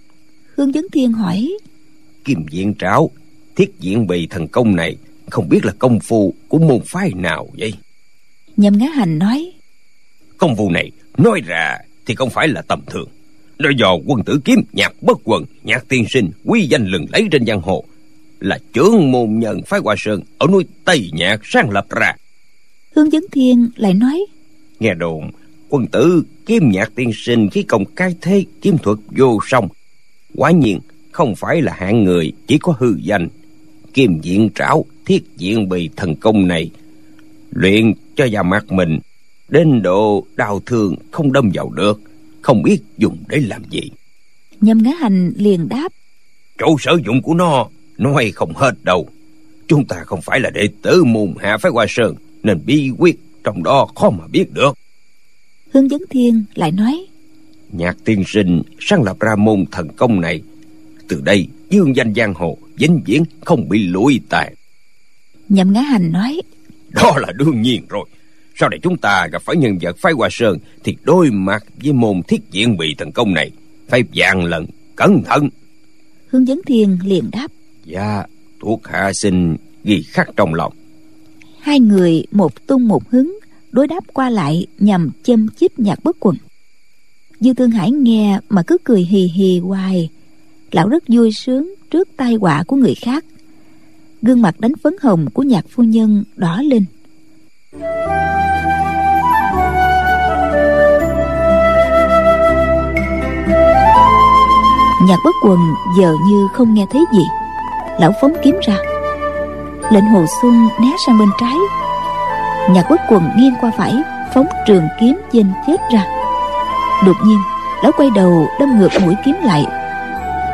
Hướng Vấn Thiên hỏi: Kim diện trảo, thiết diện bì thần công này không biết là công phu của môn phái nào vậy? Nhậm Ngã Hành nói: Công phu này nói ra thì không phải là tầm thường, nó do Quân Tử Kiếm Nhạc Bất Quần, Nhạc tiên sinh quý danh lừng lẫy trên giang hồ, là trưởng môn nhân phái Hoa Sơn ở núi Tây Nhạc sáng lập ra. Hướng Vấn Thiên lại nói: Nghe đồn Quân Tử Kiếm Nhạc tiên sinh khí công cái thế, kiếm thuật vô song, quả nhiên không phải là hạng người chỉ có hư danh. Kim diện trảo, thiết diện bì thần công này luyện cho da mặt mình đến độ đau thương không đâm vào được, không biết dùng để làm gì. Nhậm Ngã Hành liền đáp: Chỗ sử dụng của nó nói không hết đâu. Chúng ta không phải là đệ tử môn hạ phái Hoa Sơn, nên bí quyết trong đó khó mà biết được. Hướng Vấn Thiên lại nói: Nhạc tiên sinh sáng lập ra môn thần công này, từ đây dương danh giang hồ vĩnh viễn không bị lụi tàn. Nhậm Ngã Hành nói: Đó là đương nhiên rồi. Sau này chúng ta gặp phải nhân vật phái Hoa Sơn thì đối mặt với môn thiết diện bì thần công này phải vạn lần cẩn thận. Hướng Vấn Thiên liền đáp: Dạ, thuộc hạ xin ghi khắc trong lòng. Hai người một tung một hứng đối đáp qua lại nhằm châm chích Nhạc Bất Quần. Dư Thương Hải nghe mà cứ cười hì hì hoài. Lão rất vui sướng trước tai họa của người khác. Gương mặt đánh phấn hồng của Nhạc phu nhân đỏ lên. Nhạc Bất Quần giờ như không nghe thấy gì. Lão phóng kiếm ra. Lệnh Hồ Xuân né sang bên trái. Nhạc Bất Quần nghiêng qua phải, phóng trường kiếm chênh chết ra. Đột nhiên lão quay đầu đâm ngược mũi kiếm lại.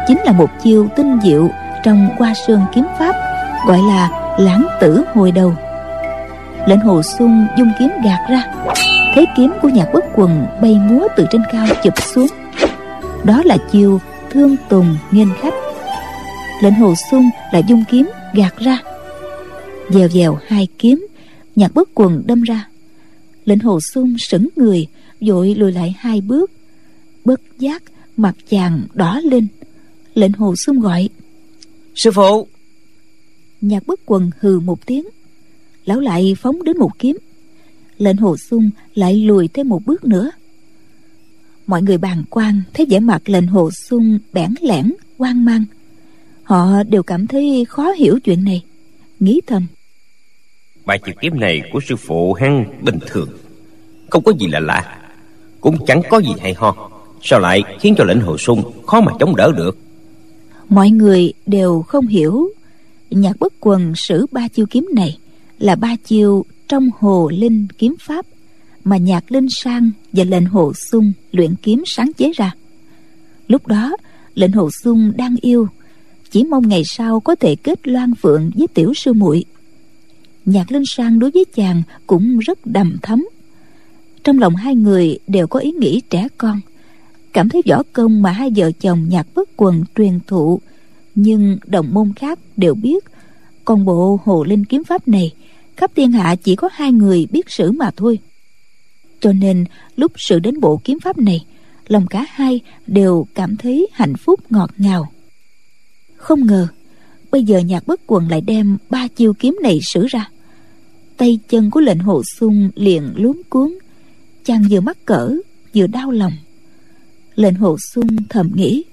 chính là một chiêu tinh diệu trong Hoa Sơn kiếm pháp, gọi là lãng tử hồi đầu. Lệnh Hồ Xuân dung kiếm gạt ra, thế kiếm của Nhạc Bất Quần bay múa từ trên cao chụp xuống. Đó là chiêu thương tùng nghênh khách. Lệnh Hồ Xuân lại dung kiếm gạt ra, dèo dèo hai kiếm Nhạc Bất Quần đâm ra. Lệnh Hồ Xuân sững người, vội lùi lại hai bước. Bất giác mặt chàng đỏ lên. Lệnh Hồ Xuân gọi: Sư phụ. Nhạc Bất Quần hừ một tiếng, lão lại phóng đến một kiếm. Lệnh Hồ Xuân lại lùi thêm một bước nữa. Mọi người bàng quan thấy vẻ mặt Lệnh Hồ Xuân bẽn lẽn hoang mang. Họ đều cảm thấy khó hiểu chuyện này, nghĩ thầm: Bài chiêu kiếm này của sư phụ hắn bình thường, không có gì là lạ, cũng chẳng có gì hay ho, sao lại khiến cho Lệnh Hồ Xuân khó mà chống đỡ được? Mọi người đều không hiểu Nhạc Bất Quần sử ba chiêu kiếm này là ba chiêu trong Hồ Linh kiếm pháp mà Nhạc Linh Sang và Lệnh Hồ Xuân luyện kiếm sáng chế ra. Lúc đó Lệnh Hồ Xuân đang yêu, chỉ mong ngày sau có thể kết loan phượng với tiểu sư muội. Nhạc Linh Sang đối với chàng cũng rất đằm thắm. Trong lòng hai người đều có ý nghĩ trẻ con, cảm thấy võ công mà hai vợ chồng Nhạc Bất Quần truyền thụ, nhưng đồng môn khác đều biết. Còn bộ Hồ Linh kiếm pháp này, khắp thiên hạ chỉ có hai người biết sử mà thôi. Cho nên lúc sử đến bộ kiếm pháp này, lòng cả hai đều cảm thấy hạnh phúc ngọt ngào. Không ngờ bây giờ Nhạc Bất Quần lại đem ba chiêu kiếm này sử ra. Tay chân của Lệnh Hồ Xuân liền luống cuống, chàng vừa mắc cỡ vừa đau lòng. Lệnh Hồ Xuân thầm nghĩ: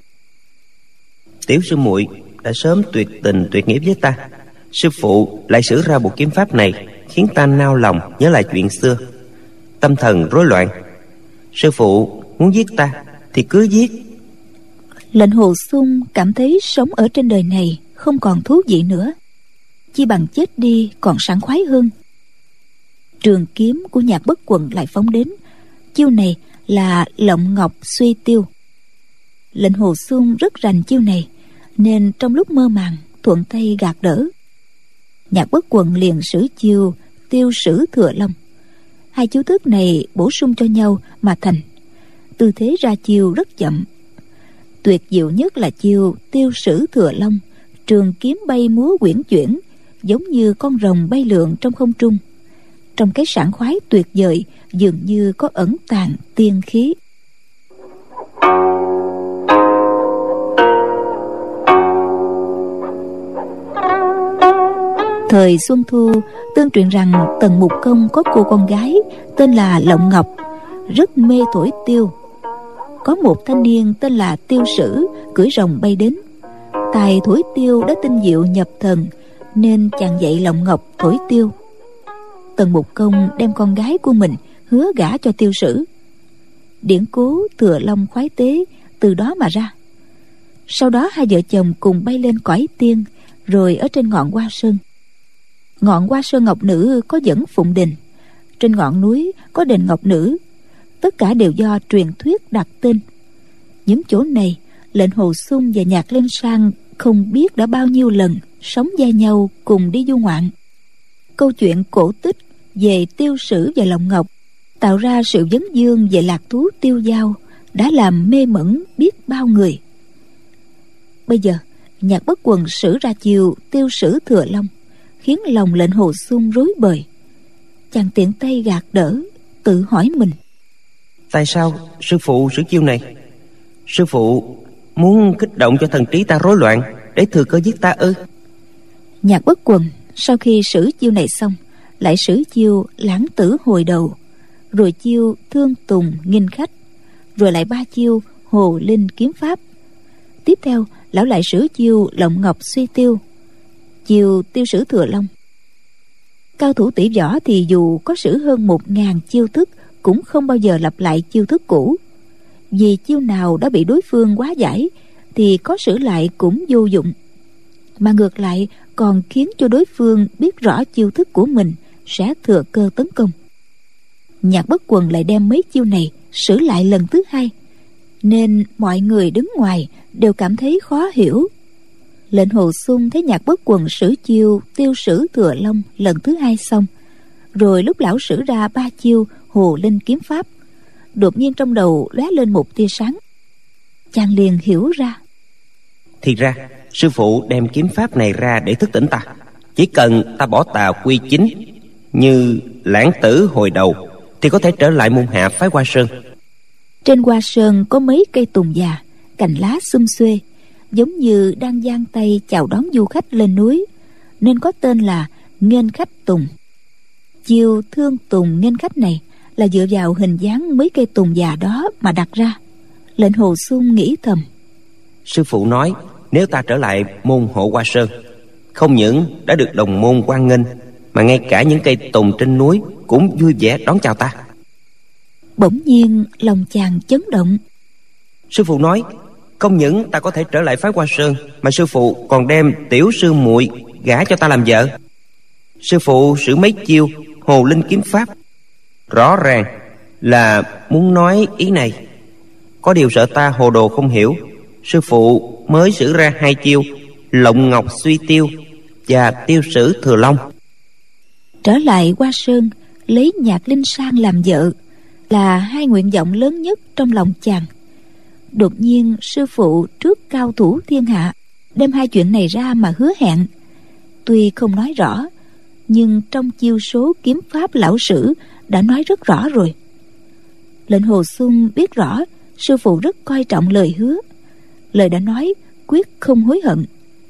Tiểu sư muội đã sớm tuyệt tình tuyệt nghĩa với ta, sư phụ lại sử ra bộ kiếm pháp này, khiến ta nao lòng nhớ lại chuyện xưa, tâm thần rối loạn. Sư phụ muốn giết ta thì cứ giết. Lệnh Hồ Xuân cảm thấy sống ở trên đời này không còn thú vị nữa, chi bằng chết đi còn sảng khoái hơn. Trường kiếm của Nhạc Bất Quần lại phóng đến. Chiêu này là Lộng Ngọc Suy Tiêu. Lệnh Hồ Xuân rất rành chiêu này, nên trong lúc mơ màng thuận tay gạt đỡ. Nhạc Bất Quần liền sử chiêu Tiêu Sử Thừa Long. Hai chiêu thức này bổ sung cho nhau mà thành. Tư thế ra chiêu rất chậm. Tuyệt diệu nhất là chiêu Tiêu Sử Thừa Long, trường kiếm bay múa uyển chuyển, giống như con rồng bay lượn trong không trung. Trong cái sảng khoái tuyệt vời, dường như có ẩn tàng tiên khí. Thời Xuân Thu, tương truyền rằng Tần Mục Công có cô con gái tên là Lộng Ngọc, rất mê thổi tiêu. Có một thanh niên tên là Tiêu Sử cưỡi rồng bay đến. Tài thổi tiêu đã tinh diệu nhập thần, nên chàng dạy Lộng Ngọc thổi tiêu. Tần Mục Công đem con gái của mình hứa gả cho Tiêu Sử. Điển cố Thừa Long khoái tế từ đó mà ra. Sau đó hai vợ chồng cùng bay lên cõi tiên, rồi ở trên ngọn Hoa Sơn. Ngọn Hoa Sơn Ngọc Nữ có dẫn phụng đình, trên ngọn núi có đền Ngọc Nữ. Tất cả đều do truyền thuyết đặt tên. Những chỗ này Lệnh Hồ Xuân và Nhạc Linh Sang không biết đã bao nhiêu lần sống vai nhau cùng đi du ngoạn. Câu chuyện cổ tích về Tiêu Sử và Lộng Ngọc tạo ra sự vấn vương về lạc thú tiêu dao, đã làm mê mẩn biết bao người. Bây giờ Nhạc Bất Quần sử ra chiều Tiêu Sử Thừa Long, khiến lòng Lệnh Hồ Xuân rối bời. Chàng tiện tay gạt đỡ, tự hỏi mình: Tại sao sư phụ sử chiêu này? Sư phụ muốn kích động cho thần trí ta rối loạn để thừa cơ giết ta ư? Nhạc Bất Quần sau khi sử chiêu này xong, lại sử chiêu lãng tử hồi đầu, rồi chiêu thương tùng nghênh khách, rồi lại ba chiêu Hồ Linh kiếm pháp. Tiếp theo lão lại sử chiêu Lộng Ngọc Suy Tiêu, chiêu Tiêu Sử Thừa Long. Cao thủ tỷ võ thì dù có sử hơn một ngàn chiêu thức cũng không bao giờ lặp lại chiêu thức cũ. Vì chiêu nào đã bị đối phương hóa giải thì có sử lại cũng vô dụng, mà ngược lại còn khiến cho đối phương biết rõ chiêu thức của mình sẽ thừa cơ tấn công. Nhạc Bất Quần lại đem mấy chiêu này sử lại lần thứ hai, nên mọi người đứng ngoài đều cảm thấy khó hiểu. Lệnh Hồ Xuân thấy Nhạc Bất Quần sử chiêu Tiêu Sử Thừa Long lần thứ hai xong, rồi lúc lão sử ra ba chiêu Hồ Linh kiếm pháp, đột nhiên trong đầu lóe lên một tia sáng. Chàng liền hiểu ra. Thì ra sư phụ đem kiếm pháp này ra để thức tỉnh ta. Chỉ cần ta bỏ tà quy chính như lãng tử hồi đầu thì có thể trở lại môn hạ phái Hoa Sơn. Trên Hoa Sơn có mấy cây tùng già, cành lá xum xuê, giống như đang giang tay chào đón du khách lên núi, nên có tên là nghênh khách tùng. Chiêu thương tùng nghênh khách này là dựa vào hình dáng mấy cây tùng già đó mà đặt ra. Lệnh Hồ Xuân nghĩ thầm, sư phụ nói nếu ta trở lại môn hộ Hoa Sơn, không những đã được đồng môn hoan nghênh, mà ngay cả những cây tùng trên núi cũng vui vẻ đón chào ta. Bỗng nhiên lòng chàng chấn động. Sư phụ nói không những ta có thể trở lại phái Hoa Sơn, mà sư phụ còn đem tiểu sư muội gả cho ta làm vợ. Sư phụ sử mấy chiêu Hồ Linh kiếm pháp, rõ ràng là muốn nói ý này. Có điều sợ ta hồ đồ không hiểu, sư phụ mới sử ra hai chiêu Lộng Ngọc Suy Tiêu và Tiêu Sử Thừa Long. Trở lại Hoa Sơn lấy Nhạc Linh Sang làm vợ là hai nguyện vọng lớn nhất trong lòng chàng. Đột nhiên sư phụ trước cao thủ thiên hạ đem hai chuyện này ra mà hứa hẹn. Tuy không nói rõ, nhưng trong chiêu số kiếm pháp lão sử đã nói rất rõ rồi. Lệnh Hồ Xuân biết rõ sư phụ rất coi trọng lời hứa, lời đã nói quyết không hối hận.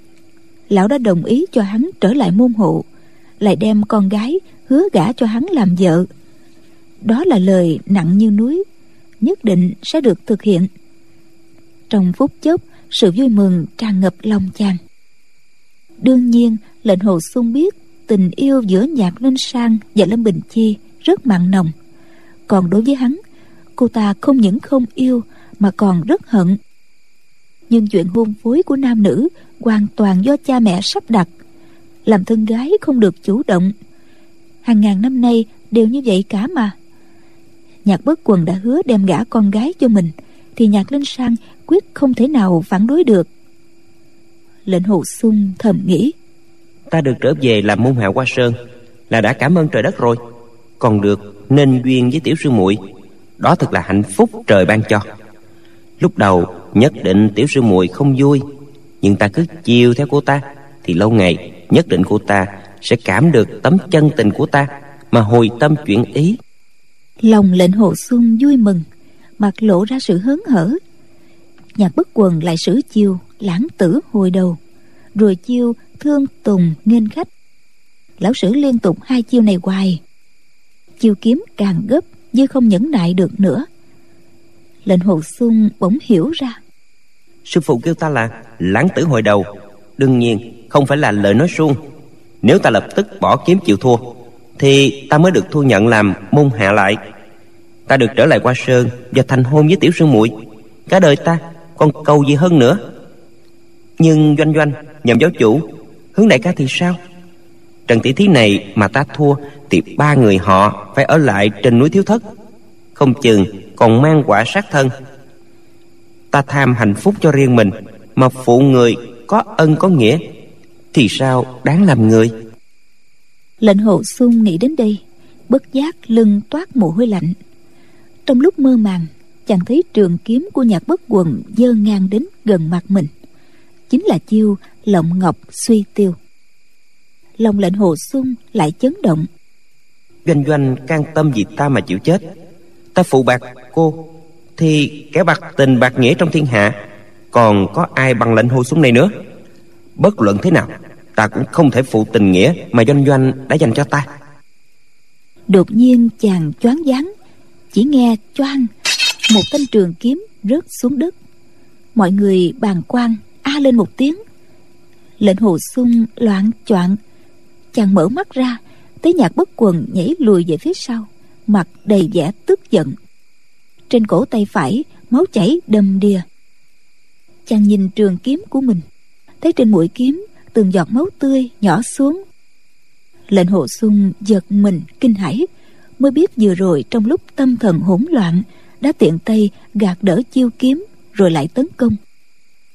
Lão đã đồng ý cho hắn trở lại môn hộ, lại đem con gái hứa gả cho hắn làm vợ. Đó là lời nặng như núi, nhất định sẽ được thực hiện. Trong phút chốc, sự vui mừng tràn ngập lòng chàng. Đương nhiên Lệnh Hồ Xuân biết tình yêu giữa Nhạc Linh Sang và Lâm Bình Chi rất mặn nồng. Còn đối với hắn, cô ta không những không yêu mà còn rất hận. Nhưng chuyện hôn phối của nam nữ hoàn toàn do cha mẹ sắp đặt. Làm thân gái không được chủ động. Hàng ngàn năm nay đều như vậy cả mà. Nhạc Bất Quần đã hứa đem gả con gái cho mình, thì Nhạc Linh Sang quyết không thể nào phản đối được. Lệnh Hồ Xuân thầm nghĩ, ta được trở về làm môn hạ Hoa Sơn là đã cảm ơn trời đất rồi, còn được nên duyên với tiểu sư muội, đó thật là hạnh phúc trời ban cho. Lúc đầu nhất định tiểu sư muội không vui, nhưng ta cứ chiều theo cô ta thì lâu ngày nhất định cô ta sẽ cảm được tấm chân tình của ta mà hồi tâm chuyển ý. Lòng Lệnh Hồ Xuân vui mừng, mặt lộ ra sự hớn hở. Nhạc Bất Quần lại sử chiêu lãng tử hồi đầu, rồi chiêu thương tùng nghênh khách. Lão sử liên tục hai chiêu này hoài, chiêu kiếm càng gấp như không nhẫn nại được nữa. Lệnh Hồ Xuân bỗng hiểu ra, sư phụ kêu ta là lãng tử hồi đầu, đương nhiên không phải là lời nói suông. Nếu ta lập tức bỏ kiếm chịu thua thì ta mới được thu nhận làm môn hạ lại. Ta được trở lại Hoa Sơn và thành hôn với tiểu sư muội, cả đời ta còn cầu gì hơn nữa. Nhưng Doanh Doanh, Nhậm giáo chủ, Hướng đại ca thì sao? Trận tỷ thí này mà ta thua thì ba người họ phải ở lại trên núi Thiếu Thất, không chừng còn mang quả sát thân. Ta tham hạnh phúc cho riêng mình, mà phụ người có ân có nghĩa thì sao đáng làm người. Lệnh Hồ Xuân nghĩ đến đây, bất giác lưng toát mồ hôi lạnh. Trong lúc mơ màng, chàng thấy trường kiếm của Nhạc Bất Quần giơ ngang đến gần mặt mình, chính là chiêu Lộng Ngọc Suy Tiêu. Lòng Lệnh Hồ Xuân lại chấn động. Doanh Doanh can tâm vì ta mà chịu chết, ta phụ bạc cô thì kẻ bạc tình bạc nghĩa trong thiên hạ còn có ai bằng Lệnh Hồ Xuân này nữa. Bất luận thế nào, ta cũng không thể phụ tình nghĩa mà Doanh Doanh đã dành cho ta. Đột nhiên chàng choáng váng, chỉ nghe choang một thanh trường kiếm rớt xuống đất. Mọi người bàng quan a lên một tiếng. Lệnh Hồ Xuân loạng choạng, chàng mở mắt ra thấy Nhạc Bất Quần nhảy lùi về phía sau, mặt đầy vẻ tức giận. Trên cổ tay phải máu chảy đầm đìa. Chàng nhìn trường kiếm của mình, thấy trên mũi kiếm từng giọt máu tươi nhỏ xuống. Lệnh Hồ Xuân giật mình kinh hãi, mới biết vừa rồi trong lúc tâm thần hỗn loạn đã tiện tay gạt đỡ chiêu kiếm rồi lại tấn công.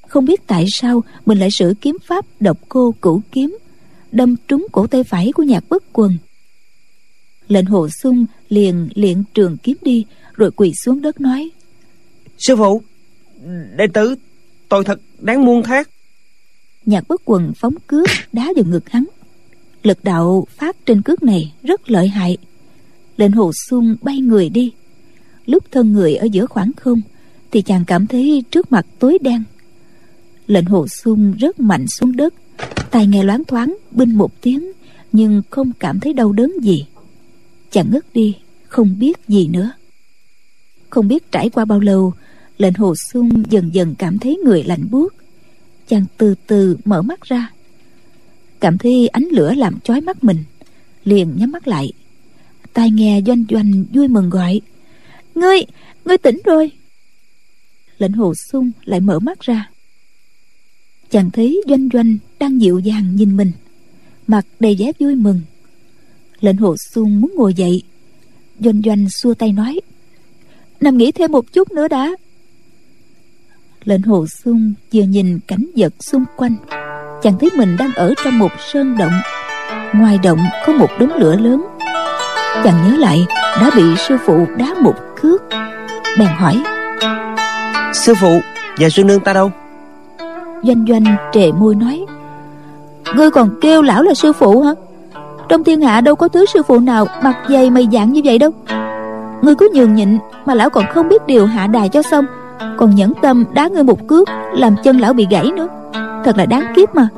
Không biết tại sao mình lại sử kiếm pháp độc cô cửu kiếm, đâm trúng cổ tay phải của Nhạc Bất Quần. Lệnh Hồ Xung liền liệng trường kiếm đi, rồi quỳ xuống đất nói: Sư phụ, đệ tử tội thật đáng muôn thác. Nhạc Bất Quần phóng cước đá vào ngực hắn. Lực đạo phát trên cước này rất lợi hại. Lệnh Hồ Xung bay người đi. Lúc thân người ở giữa khoảng không thì chàng cảm thấy trước mặt tối đen. Lệnh Hồ Xung rớt mạnh xuống đất, tai nghe loáng thoáng binh một tiếng, nhưng không cảm thấy đau đớn gì. Chàng ngất đi, không biết gì nữa. Không biết trải qua bao lâu, Lệnh Hồ Xung dần dần cảm thấy người lạnh buốt. Chàng từ từ mở mắt ra, cảm thấy ánh lửa làm chói mắt mình, liền nhắm mắt lại. Tai nghe Doanh Doanh vui mừng gọi: Ngươi, ngươi tỉnh rồi. Lệnh Hồ Xung lại mở mắt ra. Chàng thấy Doanh Doanh đang dịu dàng nhìn mình, mặt đầy vẻ vui mừng. Lệnh Hồ Xung muốn ngồi dậy. Doanh Doanh xua tay nói: Nằm nghỉ thêm một chút nữa đã. Lệnh Hồ Xung vừa nhìn cảnh vật xung quanh, chàng thấy mình đang ở trong một sơn động. Ngoài động có một đống lửa lớn. Chàng nhớ lại đã bị sư phụ đá một cước, bèn hỏi: Sư phụ và sư nương ta đâu? Doanh Doanh trề môi nói: Ngươi còn kêu lão là sư phụ hả? Trong thiên hạ đâu có thứ sư phụ nào mặt dày mày dạn như vậy đâu. Ngươi cứ nhường nhịn mà lão còn không biết điều hạ đài cho xong, còn nhẫn tâm đá ngươi một cước, làm chân lão bị gãy nữa. Thật là đáng kiếp mà.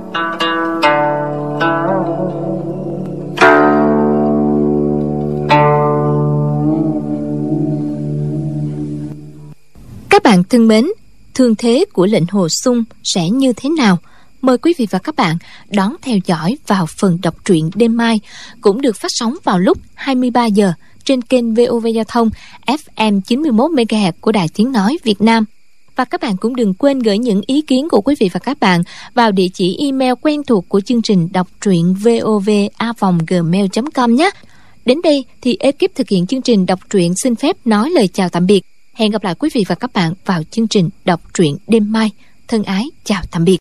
Các bạn thân mến, thương thế của Lệnh Hồ Xung sẽ như thế nào? Mời quý vị và các bạn đón theo dõi vào phần đọc truyện đêm mai, cũng được phát sóng vào lúc hai mươi ba giờ trên kênh vê o vê Giao thông ép em chín mươi mốt mê ga héc của Đài Tiếng Nói Việt Nam. Và các bạn cũng đừng quên gửi những ý kiến của quý vị và các bạn vào địa chỉ email quen thuộc của chương trình đọc truyện vov a vòng gmail chấm com nhé. Đến đây thì ekip thực hiện chương trình đọc truyện xin phép nói lời chào tạm biệt. Hẹn gặp lại quý vị và các bạn vào chương trình đọc truyện đêm mai. Thân ái chào tạm biệt.